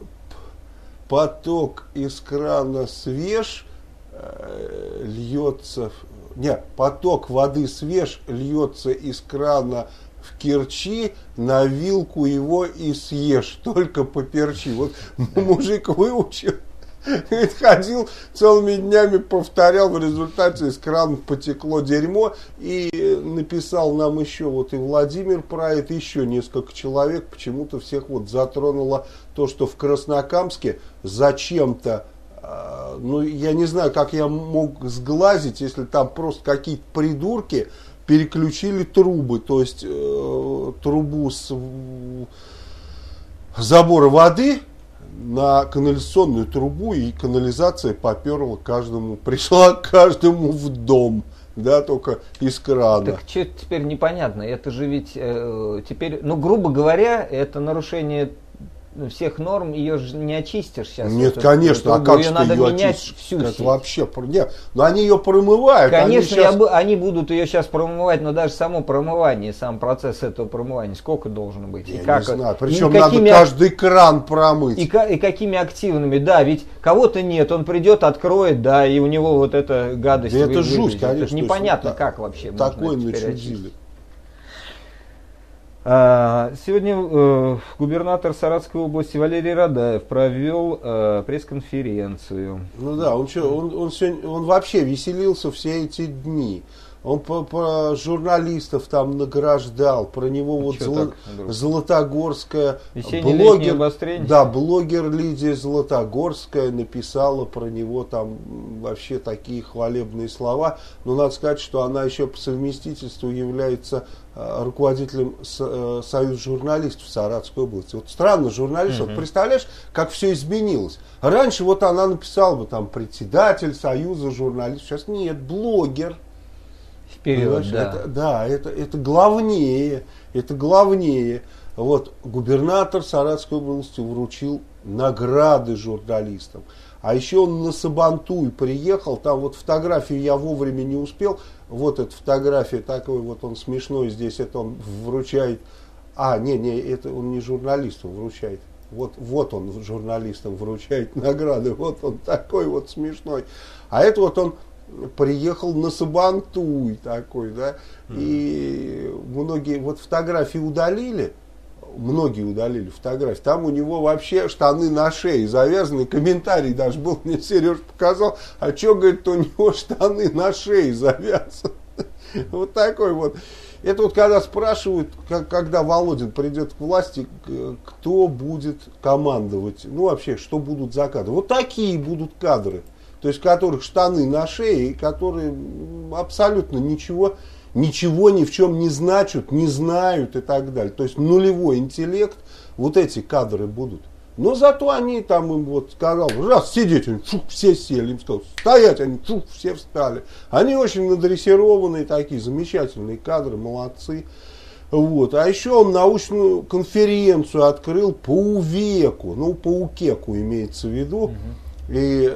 поток из крана свеж, э, льется, нет, поток воды свеж льется из крана в Керчи, на вилку его и съешь, только поперчи. Вот мужик выучил, ходил целыми днями, повторял, в результате из крана потекло дерьмо, и написал нам еще, вот и Владимир про это, еще несколько человек, почему-то всех вот затронуло то, что в Краснокамске зачем-то, ну я не знаю, как я мог сглазить, если там просто какие-то придурки переключили трубы, то есть э, трубу с э, забора воды на канализационную трубу, и канализация поперла каждому, пришла к каждому в дом, да, только из крана. Так что теперь непонятно, это же ведь э, теперь, ну грубо говоря, это нарушение всех норм, ее же не очистишь сейчас. Нет, эту, конечно, эту, а как ее надо ее менять очистишь? Всю это сеть. Вообще, нет, но они ее промывают. Конечно, они, сейчас... они будут ее сейчас промывать, но даже само промывание, сам процесс этого промывания, сколько должен быть? Я и как, не знаю, причем надо какими, каждый кран промыть. И, и какими активными, да, ведь кого-то нет, он придет, откроет, да, и у него вот эта гадость. Да это жуть, конечно. Это непонятно, как вообще. Такое начудили. Сегодня э, губернатор Саратовской области Валерий Радаев провел э, пресс-конференцию. Ну да, он, что, он, он, сегодня, он вообще веселился все эти дни. Он по, по журналистов там награждал, про него а вот Зло, Златогорская блогер, да, блогер Лидия Златогорская написала про него там вообще такие хвалебные слова. Но надо сказать, что она еще по совместительству является руководителем Союза журналистов Саратовской области. Вот странно, журналист, угу. Вот представляешь, как все изменилось. Раньше вот она написала бы там председатель Союза журналистов, сейчас нет, блогер. Вперед, да. Это, да, это, это главнее, это главнее. Вот губернатор Саратовской области вручил награды журналистам. А еще он на Сабантуй приехал, там вот фотографию я вовремя не успел. Вот эта фотография, такой вот он смешной здесь, это он вручает. А, не, не, это он не журналисту вручает. Вот, вот он журналистам вручает награды, вот он такой вот смешной. А это вот он приехал на Сабантуй такой, да, mm-hmm. и многие вот фотографии удалили, многие удалили фотографии, там у него вообще штаны на шее завязаны, комментарий даже был, мне Сереж показал, а что, говорит, у него штаны на шее завязаны, вот такой вот. Это вот когда спрашивают, как, когда Володин придет к власти, кто будет командовать, ну вообще, что будут за кадры, вот такие будут кадры. То есть, которых штаны на шее, которые абсолютно ничего, ничего ни в чем не значат, не знают и так далее. То есть, нулевой интеллект, вот эти кадры будут. Но зато они там им вот сказал, раз сидеть, они фу, все сели, им сказал, стоять, они фу, все встали. Они очень надрессированные такие, замечательные кадры, молодцы. Вот. А еще он научную конференцию открыл по УВЕКу, ну по УКЕКу имеется в виду. Угу. И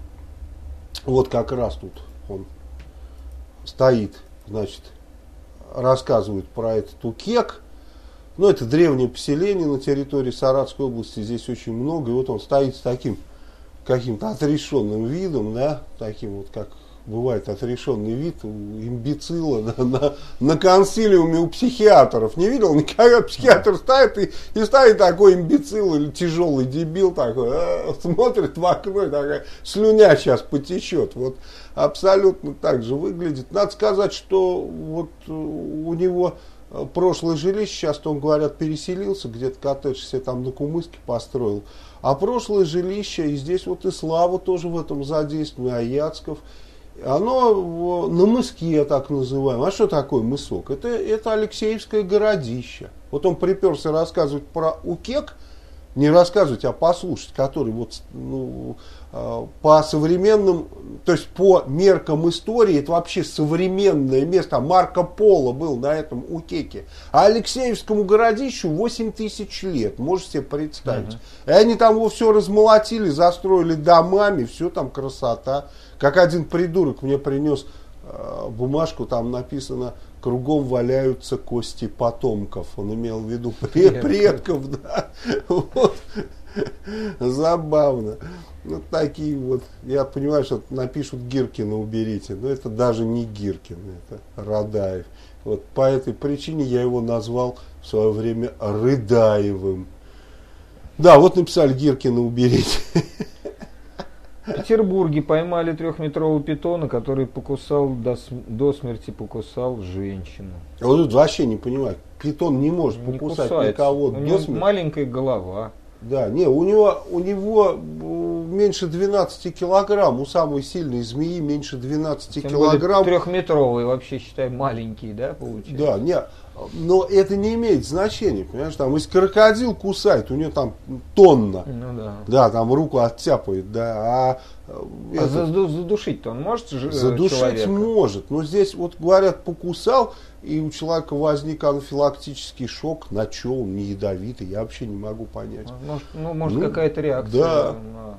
вот как раз тут он стоит, значит, рассказывает про этот УКЕК. Ну, это древнее поселение на территории Саратовской области, здесь очень много. И вот он стоит с таким каким-то отрешенным видом, да, таким вот, как бывает отрешенный вид у имбецила да, на, на консилиуме у психиатров. Не видел никогда? Психиатр стоит и, и стоит такой имбецил или тяжелый дебил такой, а, смотрит в окно и такая слюня сейчас потечет. Вот абсолютно так же выглядит. Надо сказать, что вот у него прошлое жилище, сейчас-то он, говорят, переселился, где-то коттедж себе там на Кумыске построил. А прошлое жилище, и здесь вот и Слава тоже в этом задействован, и Аяцков. Оно на мыске, так называемое. А что такое мысок? Это, это Алексеевское городище. Вот он приперся рассказывать про УКЕК, Не рассказывать, а послушать, который вот, ну, по современным, то есть по меркам истории, это вообще современное место. Марко Поло был на этом Укеке. А Алексеевскому городищу восемь тысяч лет, можете себе представить. Uh-huh. И они там его все размолотили, застроили домами, все там красота. Как один придурок мне принес э, бумажку, там написано: кругом валяются кости потомков. Он имел в виду предков, предков, да. Вот. Забавно. Вот такие вот. Я понимаю, что напишут Гиркина уберите, но это даже не Гиркин, это Радаев. Вот по этой причине я его назвал в свое время Рыдаевым. Да, вот написали Гиркина уберите. В Петербурге поймали трехметрового питона, который покусал до, до смерти покусал женщину. А вот тут вообще не понимаю. Питон не может не покусать кусается. Никого у него до смерти. Маленькая голова. Да, не, у него, у него меньше двенадцати килограмм, у самой сильной змеи меньше двенадцати Тем килограмм. Трехметровый вообще, считай, маленький, да, получается? Да, не, но это не имеет значения, понимаешь, там, если крокодил кусает, у него там тонна, ну, да. да, там руку оттяпает, да, а, а это, задушить-то он может задушить человека? Может, но здесь вот говорят, покусал, и у человека возник анафилактический шок. На что он не ядовитый, я вообще не могу понять. Может, ну, может ну, какая-то реакция. Да. На...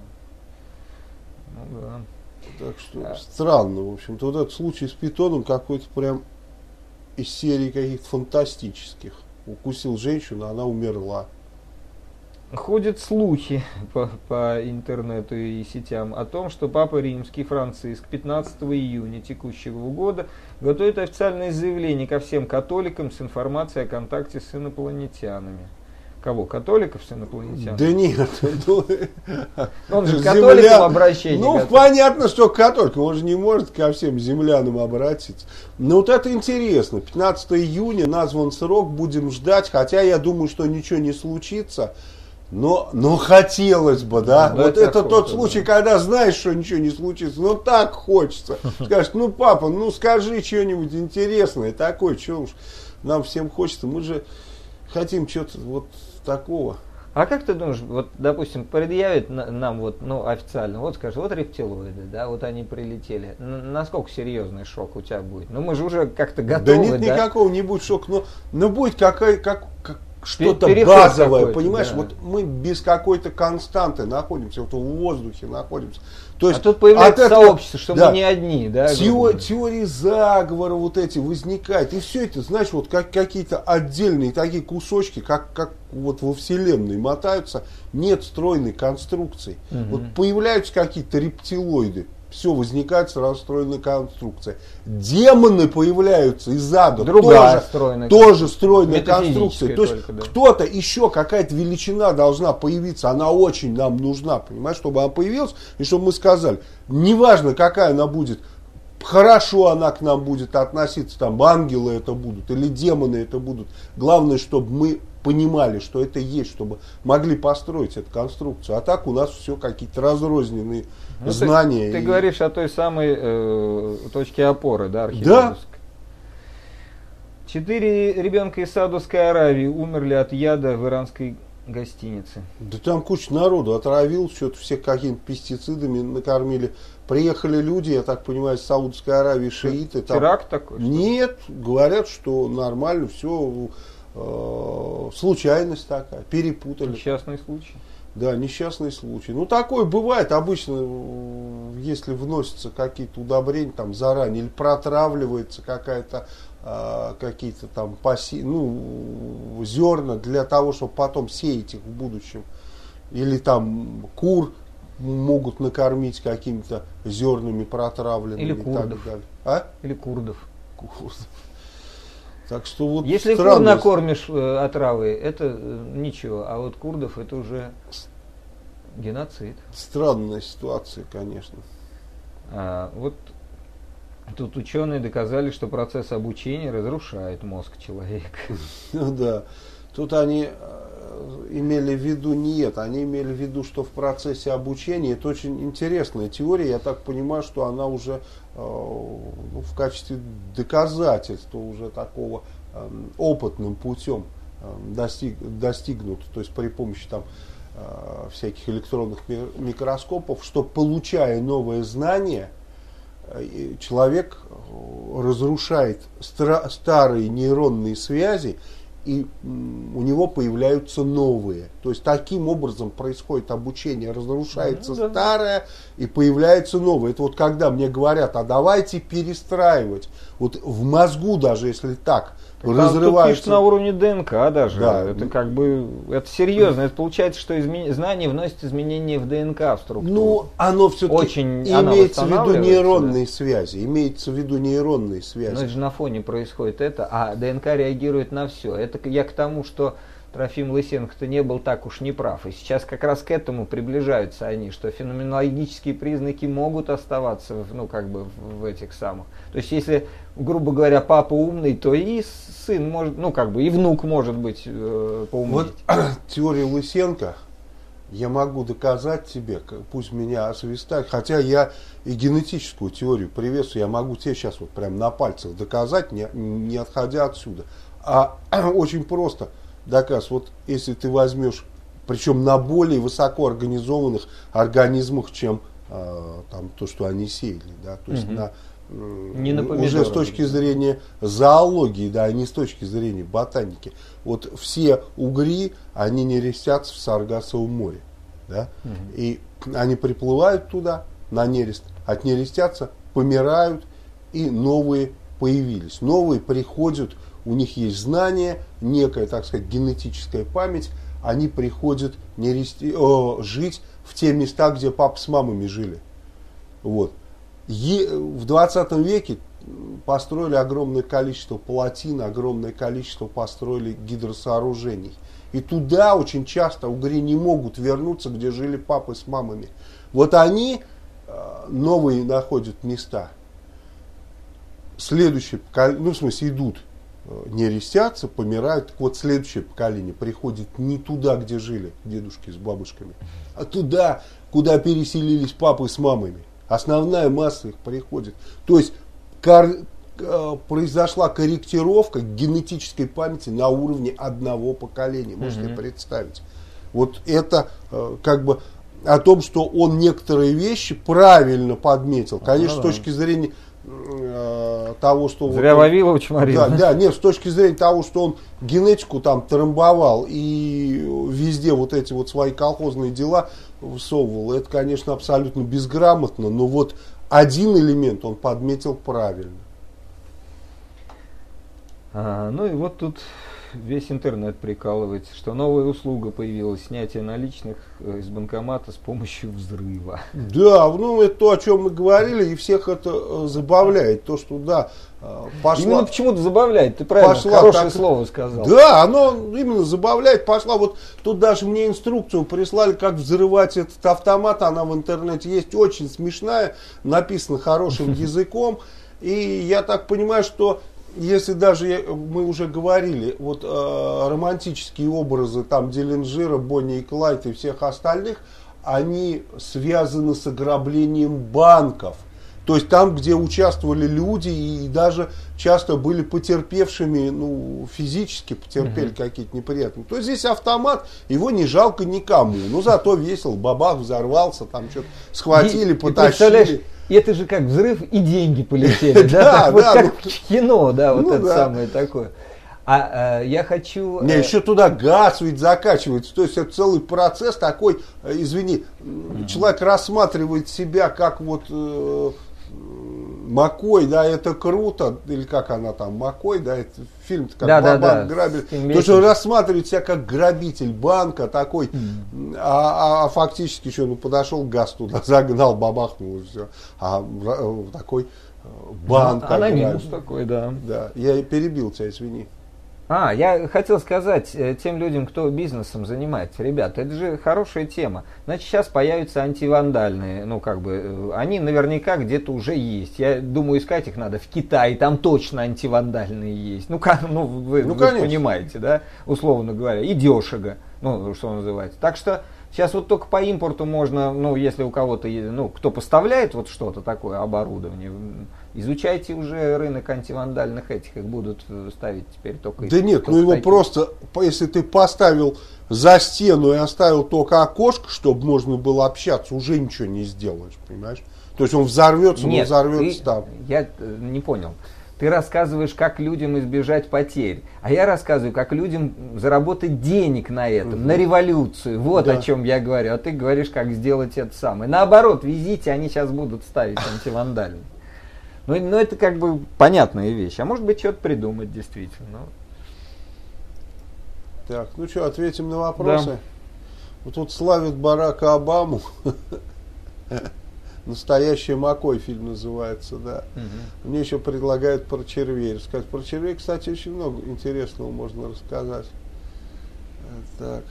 Ну, да. Так что да. Странно, в общем-то. Вот этот случай с питоном какой-то прям из серии каких-то фантастических. Укусил женщину, она умерла. Ходят слухи по, по интернету и сетям о том, что Папа Римский Франциск пятнадцатого июня текущего года готовит официальное заявление ко всем католикам с информацией о контакте с инопланетянами. Кого? Католиков с инопланетянами? Да нет. Он же к католикам обращение. Ну, понятно, что к католикам. Он же не может ко всем землянам обратиться. Но вот это интересно. пятнадцатого июня назван срок, будем ждать. Хотя я думаю, что ничего не случится. Но, но хотелось бы, да. Ну, вот это охота, тот случай, да. Когда знаешь, что ничего не случится, но так хочется. Скажешь, ну, папа, ну скажи что-нибудь интересное такое, что уж нам всем хочется. Мы же хотим что-то вот такого. А как ты думаешь, вот, допустим, предъявят нам вот, ну, официально, вот скажут, вот рептилоиды, да, вот они прилетели. Насколько серьезный шок у тебя будет? Ну, мы же уже как-то готовы, да? Нет, да? никакого не будет шока, но, но будет какая, как, как, что-то базовое, понимаешь, да. Вот мы без какой-то константы находимся, вот в воздухе находимся. То есть, а тут появляется сообщество, что да, мы не одни, да? Теор, теории заговора вот эти возникают, и все это, знаешь, вот как какие-то отдельные такие кусочки, как, как вот во Вселенной мотаются, нет стройной конструкции. Угу. Вот появляются какие-то рептилоиды, все, возникает сразу стройная конструкция. Демоны появляются из ада. Другая тоже, стройная, тоже стройная конструкция. То есть только, да. Кто-то, еще какая-то величина должна появиться. Она очень нам нужна, понимаешь, чтобы она появилась. И чтобы мы сказали, неважно какая она будет, хорошо она к нам будет относиться, там ангелы это будут или демоны это будут. Главное, чтобы мы понимали, что это есть, чтобы могли построить эту конструкцию. А так у нас все какие-то разрозненные ну, знания. Ты, ты и... говоришь о той самой э, точке опоры, да, архипелаговской? Да. Четыре ребенка из Саудовской Аравии умерли от яда в иранской гостинице. Да там куча народу отравил, что-то всех какими-то пестицидами накормили. Приехали люди, я так понимаю, из Саудовской Аравии, шииты. Там... Теракт такой? Нет, говорят, что нормально, все... случайность такая, перепутали. Несчастный случай. Да, несчастный случай. Ну, такое бывает обычно, если вносятся какие-то удобрения там заранее, или протравливается какая-то, э, какие-то там паси, ну, зерна для того, чтобы потом сеять их в будущем. Или там кур могут накормить какими-то зернами протравленными. Или курдов. И так далее. А? Или курдов. Курдов. Так что вот если кур накормишь э, отравой, это э, ничего, а вот курдов это уже геноцид. Странная ситуация, конечно. А, вот тут ученые доказали, что процесс обучения разрушает мозг человека. Ну да, тут они имели в виду не это, они имели в виду, что в процессе обучения, это очень интересная теория, я так понимаю, что она уже ну, в качестве доказательства уже такого опытным путем достиг, достигнута, то есть при помощи там э, всяких электронных микроскопов, что, получая новое знание, э, человек разрушает стра- старые нейронные связи, и у него появляются новые. То есть таким образом происходит обучение. Разрушается mm-hmm. старое и появляется новое. Это вот когда мне говорят, а давайте перестраивать. Вот в мозгу даже, если так, так разрывается. Тут пишут на уровне ДНК даже. Да. Это как бы, это серьезно. Это получается, что измен... знание вносит изменения в ДНК в структуру. Ну, оно все-таки Очень имеется в виду нейронные да? связи. Имеется в виду нейронные связи. Но это же на фоне происходит это, а ДНК реагирует на все. Это я к тому, что Трофим Лысенко-то не был так уж неправ. И сейчас как раз к этому приближаются они, что феноменологические признаки могут оставаться в, ну, как бы в, в этих самых. То есть, если, грубо говоря, папа умный, то и сын может, ну, как бы и внук может быть э, поумнее. Вот теория Лысенко, я могу доказать тебе, пусть меня освистают, хотя я и генетическую теорию приветствую, я могу тебе сейчас вот прям на пальцах доказать, не, не отходя отсюда. А очень просто доказ. Вот если ты возьмешь, причем на более высокоорганизованных организмах, чем э, там, то, что они сеяли, да, то есть угу. на, э, не на уже с точки зрения зоологии, да, не с точки зрения ботаники. Вот все угри, они нерестятся в Саргассовом море, да, угу. и они приплывают туда на нерест, отнерестятся, помирают, и новые появились. Новые приходят. У них есть знания, некая, так сказать, генетическая память. Они приходят нерести, о, жить в те места, где папа с мамами жили. Вот. Е, в двадцатом веке построили огромное количество палатин, огромное количество построили гидросооружений. И туда очень часто угри не могут вернуться, где жили папы с мамами. Вот они новые находят места. Следующее поколение, ну в смысле идут, нерестятся, помирают. Так вот, следующее поколение приходит не туда, где жили дедушки с бабушками, а туда, куда переселились папы с мамами. Основная масса их приходит. То есть кор, э, произошла корректировка генетической памяти на уровне одного поколения. Можете mm-hmm. представить. Вот это э, как бы о том, что он некоторые вещи правильно подметил. Конечно, mm-hmm. с точки зрения того, что зря вот Вавилова чморил. Да, да, нет, с точки зрения того, что он генетику там трамбовал и везде вот эти вот свои колхозные дела всовывал, это, конечно, абсолютно безграмотно, но вот один элемент он подметил правильно. А, ну и вот тут весь интернет прикалывается, что новая услуга появилась, снятие наличных из банкомата с помощью взрыва. Да, ну это то, о чем мы говорили, и всех это забавляет. То, что да, пошла... Именно почему-то забавляет, ты правильно, пошла хорошее так... слово сказал. Да, оно именно забавляет, пошла. Вот тут даже мне инструкцию прислали, как взрывать этот автомат, она в интернете есть, очень смешная, написана хорошим языком. И я так понимаю, что если даже, я, мы уже говорили, вот э, романтические образы там Диллинджера, Бонни и Клайд и всех остальных, они связаны с ограблением банков. То есть там, где участвовали люди и даже часто были потерпевшими, ну, физически потерпели mm-hmm. какие-то неприятные. То есть здесь автомат, его не жалко никому. Ну, зато весело, бабах, взорвался, там что-то схватили, и, потащили. И это же как взрыв, и деньги полетели, да, вот как в кино, да, вот это самое такое. А я хочу... Не, еще туда газ ведь закачивается, то есть это целый процесс такой, извини, человек рассматривает себя как вот Маккой, да, это круто, или как она там, Маккой, да, это фильм как да, банк да, да, грабит. То есть он рассматривает себя как грабитель банка такой, mm. а, а, а фактически еще ну, подошел, газ туда загнал, бабахнул и все. А такой банк. А, анонимус такой, да. Да, я перебил тебя, извини. А, я хотел сказать э, тем людям, кто бизнесом занимается, ребята, это же хорошая тема. Значит, сейчас появятся антивандальные, ну, как бы, э, они наверняка где-то уже есть. Я думаю, искать их надо в Китае, там точно антивандальные есть. Ну, как, ну, вы, ну, вы понимаете, да, условно говоря, и дешево, ну, что называется. Так что Сейчас вот только по импорту можно, ну, если у кого-то, ну, кто поставляет вот что-то такое, оборудование, изучайте уже рынок антивандальных этих, их будут ставить теперь только... Да нет, только ну его такие. просто, если ты поставил за стену и оставил только окошко, чтобы можно было общаться, уже ничего не сделаешь, понимаешь? То есть он взорвется, нет, но взорвется ты, там. Я не понял. Ты рассказываешь, как людям избежать потерь, а я рассказываю, как людям заработать денег на этом, угу. на революцию. Вот да. о чем я говорю. А ты говоришь, как сделать это самое. Наоборот, везите, они сейчас будут ставить антивандальные. Ну, ну, это как бы понятная вещь. А может быть, что-то придумать действительно. Так, ну что, ответим на вопросы? Да. Вот тут славят Барака Обаму. «Настоящий Маккой» фильм называется, да. Угу. Мне еще предлагают про червей рассказать. Про червей, кстати, очень много интересного можно рассказать. Так.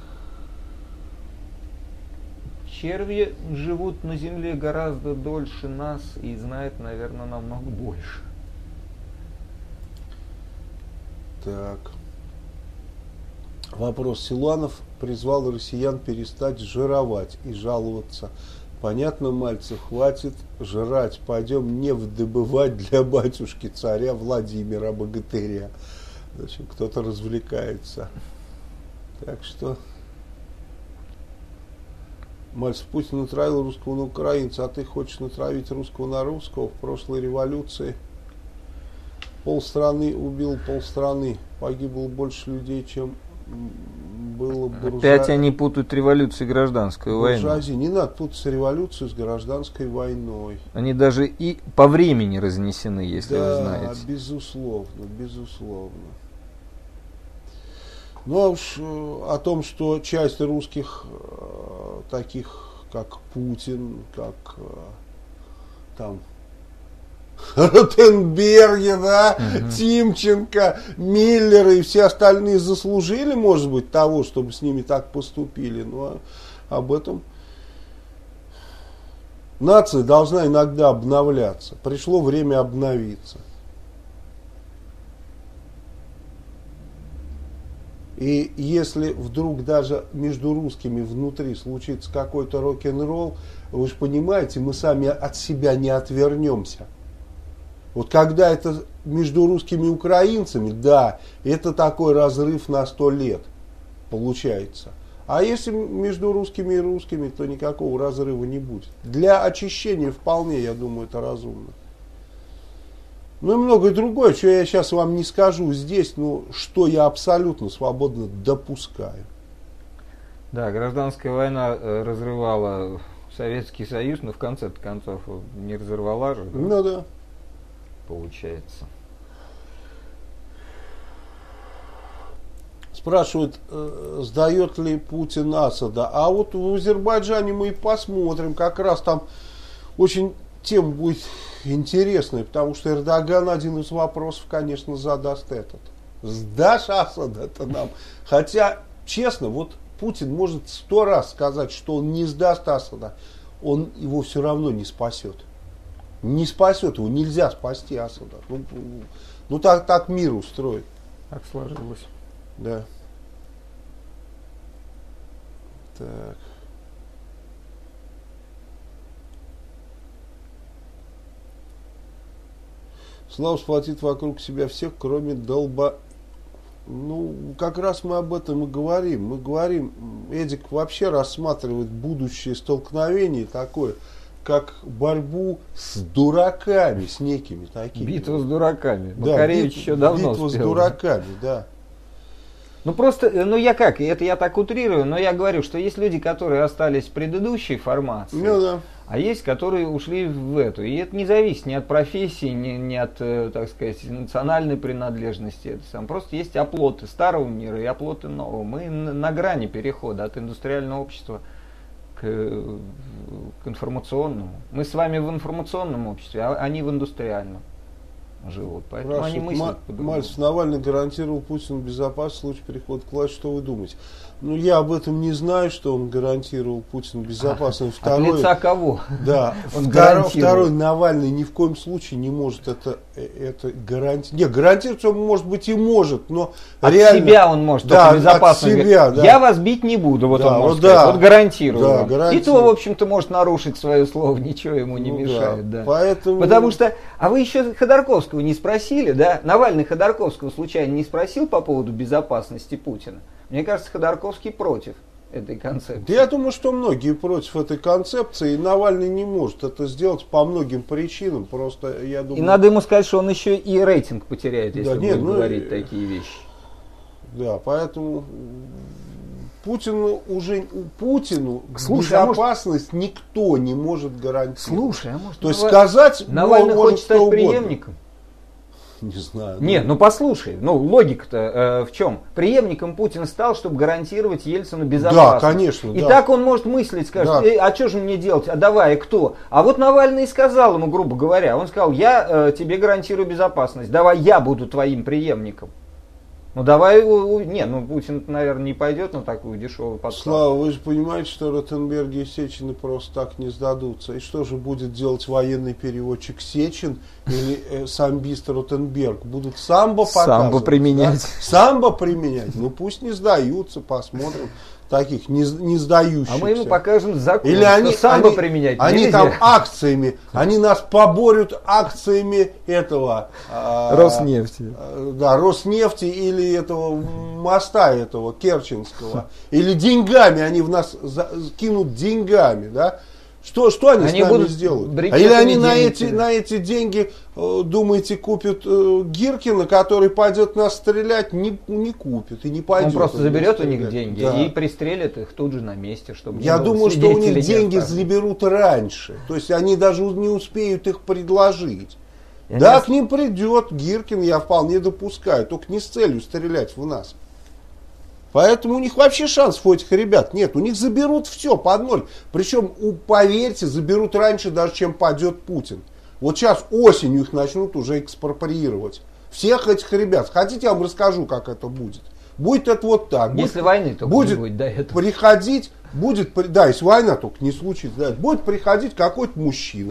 Черви живут на Земле гораздо дольше нас и знают, наверное, намного больше. Так. Вопрос. Силуанов призвал россиян перестать жировать и жаловаться. Понятно, мальцев, хватит жрать, пойдем нефть добывать для батюшки царя Владимира Богатыря. Значит, кто-то развлекается. Так что... Мальцев, Путин натравил русского на украинца, а ты хочешь натравить русского на русского. В прошлой революции полстраны убил полстраны. Погибло больше людей, чем... было буржуа... Опять они путают революцию и гражданскую буржуазии. войну. Не надо путать революцию с гражданской войной. Они даже и по времени разнесены, если да, вы знаете. Да, безусловно, безусловно. Ну а уж о том, что часть русских, таких как Путин, как там Ротенберги, да, угу. Тимченко, Миллер и все остальные заслужили, может быть, того, чтобы с ними так поступили. Но об этом нация должна иногда обновляться. Пришло время обновиться. И если вдруг даже между русскими внутри случится какой-то рок-н-ролл, вы же понимаете, мы сами от себя не отвернемся. Вот когда это между русскими и украинцами, да, это такой разрыв на сто лет получается. А если между русскими и русскими, то никакого разрыва не будет. Для очищения вполне, я думаю, это разумно. Ну и многое другое, что я сейчас вам не скажу здесь, но что я абсолютно свободно допускаю. Да, гражданская война разрывала Советский Союз, но в конце концов не разорвала же. Да? Ну да. Получается. Спрашивают, э, сдает ли Путин Асада. А вот в Азербайджане мы и посмотрим. Как раз там очень тема будет интересная, потому что Эрдоган один из вопросов, конечно, задаст этот. Сдашь Асада-то нам? Хотя, честно, вот Путин может сто раз сказать, что он не сдаст Асада. Он его все равно не спасет. Не спасет его, нельзя спасти Асада. Ну, ну так, так мир устроен. Так сложилось. Да. Так. Слава сплотит вокруг себя всех, кроме долба. Ну, как раз мы об этом и говорим. Мы говорим, Эдик вообще рассматривает будущее столкновение такое, как борьбу с дураками, с некими такими. Битва с дураками. Да, Макаревич бит, еще давно битва успел. с дураками, да. Ну просто, ну я как, это я так утрирую, но я говорю, что есть люди, которые остались в предыдущей формации, ну, да. а есть, которые ушли в эту. И это не зависит ни от профессии, ни, ни от, так сказать, национальной принадлежности. Это сам. Просто есть оплоты старого мира и оплоты нового. Мы на грани перехода от индустриального общества к, к информационному. Мы с вами в информационном обществе, а они в индустриальном. живут. Поэтому они мыслят по-другому. Мальцев: Навальный гарантировал Путину безопасность в случае перехода к власти. Что вы думаете? Ну, я об этом не знаю, что он гарантировал Путину безопасность. А, второй, от лица кого? Да. Второй, второй, Навальный ни в коем случае не может это, это гарантировать. Не, гарантировать он, может быть, и может, но от реально... себя он может, да, только безопасность. От себя, да. Я вас бить не буду, вот да, он может вот, сказать. да, вот гарантирую. Да, вам. гарантирую. И то, в общем-то, может нарушить свое слово, ничего ему не ну, мешает. Да. Да. Поэтому... Потому что, а вы еще Ходорковского не спросили, да? Навальный Ходорковского случайно не спросил по поводу безопасности Путина? Мне кажется, Ходорковский против этой концепции. Да я думаю, что многие против этой концепции, и Навальный не может это сделать по многим причинам. Просто я думаю... И надо ему сказать, что он еще и рейтинг потеряет, если да, нет, будет ну, говорить и... такие вещи. Да, поэтому Путину уже Путину Слушай, безопасность а может... никто не может гарантировать. Слушай, а может... То есть сказать Навальный хочет стать угодно. преемником? Не знаю. Нет, ну послушай, ну логика-то э, в чем? Преемником Путин стал, чтобы гарантировать Ельцину безопасность. Да, конечно. И да. так он может мыслить, скажет, да. э, а что же мне делать, а давай, а кто? А вот Навальный и сказал ему, грубо говоря, он сказал, я э, тебе гарантирую безопасность, давай я буду твоим преемником. Ну давай, не, ну Путин, наверное, не пойдет на такую дешевую подставку. Слава, вы же понимаете, что Ротенберги и Сечины просто так не сдадутся. И что же будет делать военный переводчик Сечин или э, самбист Ротенберг? Будут самбо показывать? Самбо применять. Да? Самбо применять? Ну пусть не сдаются, посмотрим. Таких не, не сдающихся. А мы ему покажем закон, или они, что самбо они, применять они нельзя. Там акциями, они нас поборют акциями этого Роснефти. А, да, Роснефти или этого моста этого Керченского. Или деньгами, они в нас за, кинут деньгами, да? Что, что они, они с нами сделают? А или они на эти, на эти деньги, э, думаете, купят э, Гиркина, который пойдет нас стрелять? Не, не купит и не пойдет. Он просто заберет у них стрелять. деньги Да. и пристрелит их тут же на месте, чтобы Я думаю, что у них деньги заберут раньше. То есть они даже не успеют их предложить. Я да, не... к ним придет Гиркин, я вполне допускаю, только не с целью стрелять в нас. Поэтому у них вообще шансов у этих ребят нет. У них заберут все под ноль. Причем, поверьте, заберут раньше даже, чем падет Путин. Вот сейчас осенью их начнут уже экспроприировать. Всех этих ребят. Хотите, я вам расскажу, как это будет. Будет это вот так. Если будет, войны только будет не будет до этого. Приходить, будет, да, если война только не случится, да, будет приходить какой-то мужчина.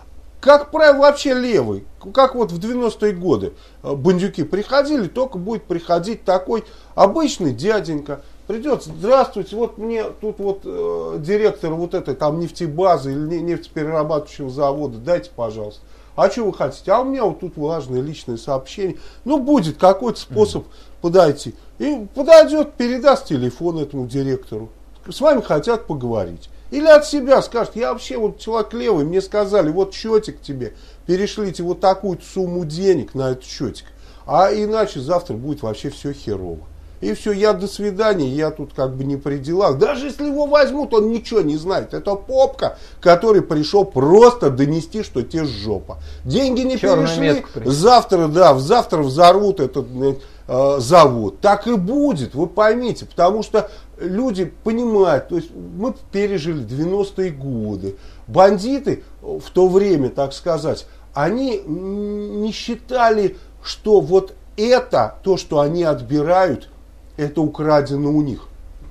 Как правило, вообще левый. Как вот в девяностые годы бандюки приходили, только будет приходить такой обычный дяденька. Придет, здравствуйте, вот мне тут вот э, директор вот этой там нефтебазы или нефтеперерабатывающего завода, дайте, пожалуйста. А что вы хотите? А у меня вот тут важное личное сообщение. Ну, будет какой-то способ mm-hmm. подойти. И подойдет, передаст телефон этому директору. С вами хотят поговорить. Или от себя скажет, я вообще вот человек левый, мне сказали, вот счетик тебе, перешлите вот такую сумму денег на этот счетик. А иначе завтра будет вообще все херово. И все, я до свидания, я тут как бы не при делах. Даже если его возьмут, он ничего не знает. Это попка, который пришел просто донести, что те жопа. Деньги не Черную перешли, завтра, да, завтра взорвут этот э, завод. Так и будет, вы поймите, потому что люди понимают, то есть мы пережили девяностые годы. Бандиты в то время, так сказать, они не считали, что вот это, то, что они отбирают, это украдено у них.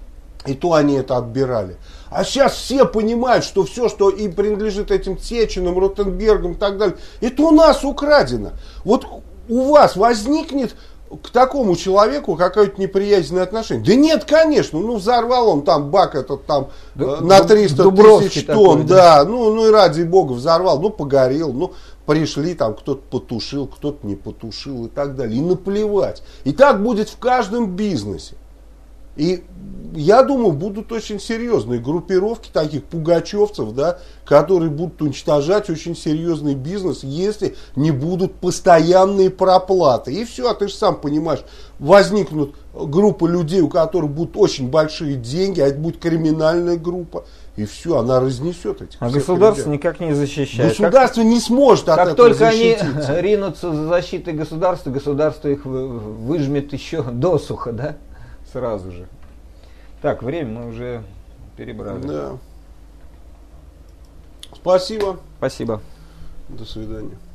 И то они это отбирали. А сейчас все понимают, что все, что им принадлежит этим Сечиным, Ротенбергам и так далее, это у нас украдено. Вот у вас возникнет к такому человеку какое-то неприязненное отношение? Да нет, конечно, ну взорвал он там бак этот там Д- на триста тысяч тонн, такой, да, да. Ну, ну и ради бога взорвал, ну погорел, ну пришли там, кто-то потушил, кто-то не потушил и так далее. И наплевать. И так будет в каждом бизнесе. И я думаю, будут очень серьезные группировки таких пугачевцев, да, которые будут уничтожать очень серьезный бизнес, если не будут постоянные проплаты. И все, а ты же сам понимаешь, возникнут группы людей, у которых будут очень большие деньги, а это будет криминальная группа. И все, она разнесет этих. А государство ребят. Никак не защищает. Государство как, не сможет от как этого только защититься. Они ринутся за защитой государства, государство их выжмет еще досуха, да? Сразу же. Так, время мы уже перебрали. Да. Спасибо. Спасибо. До свидания.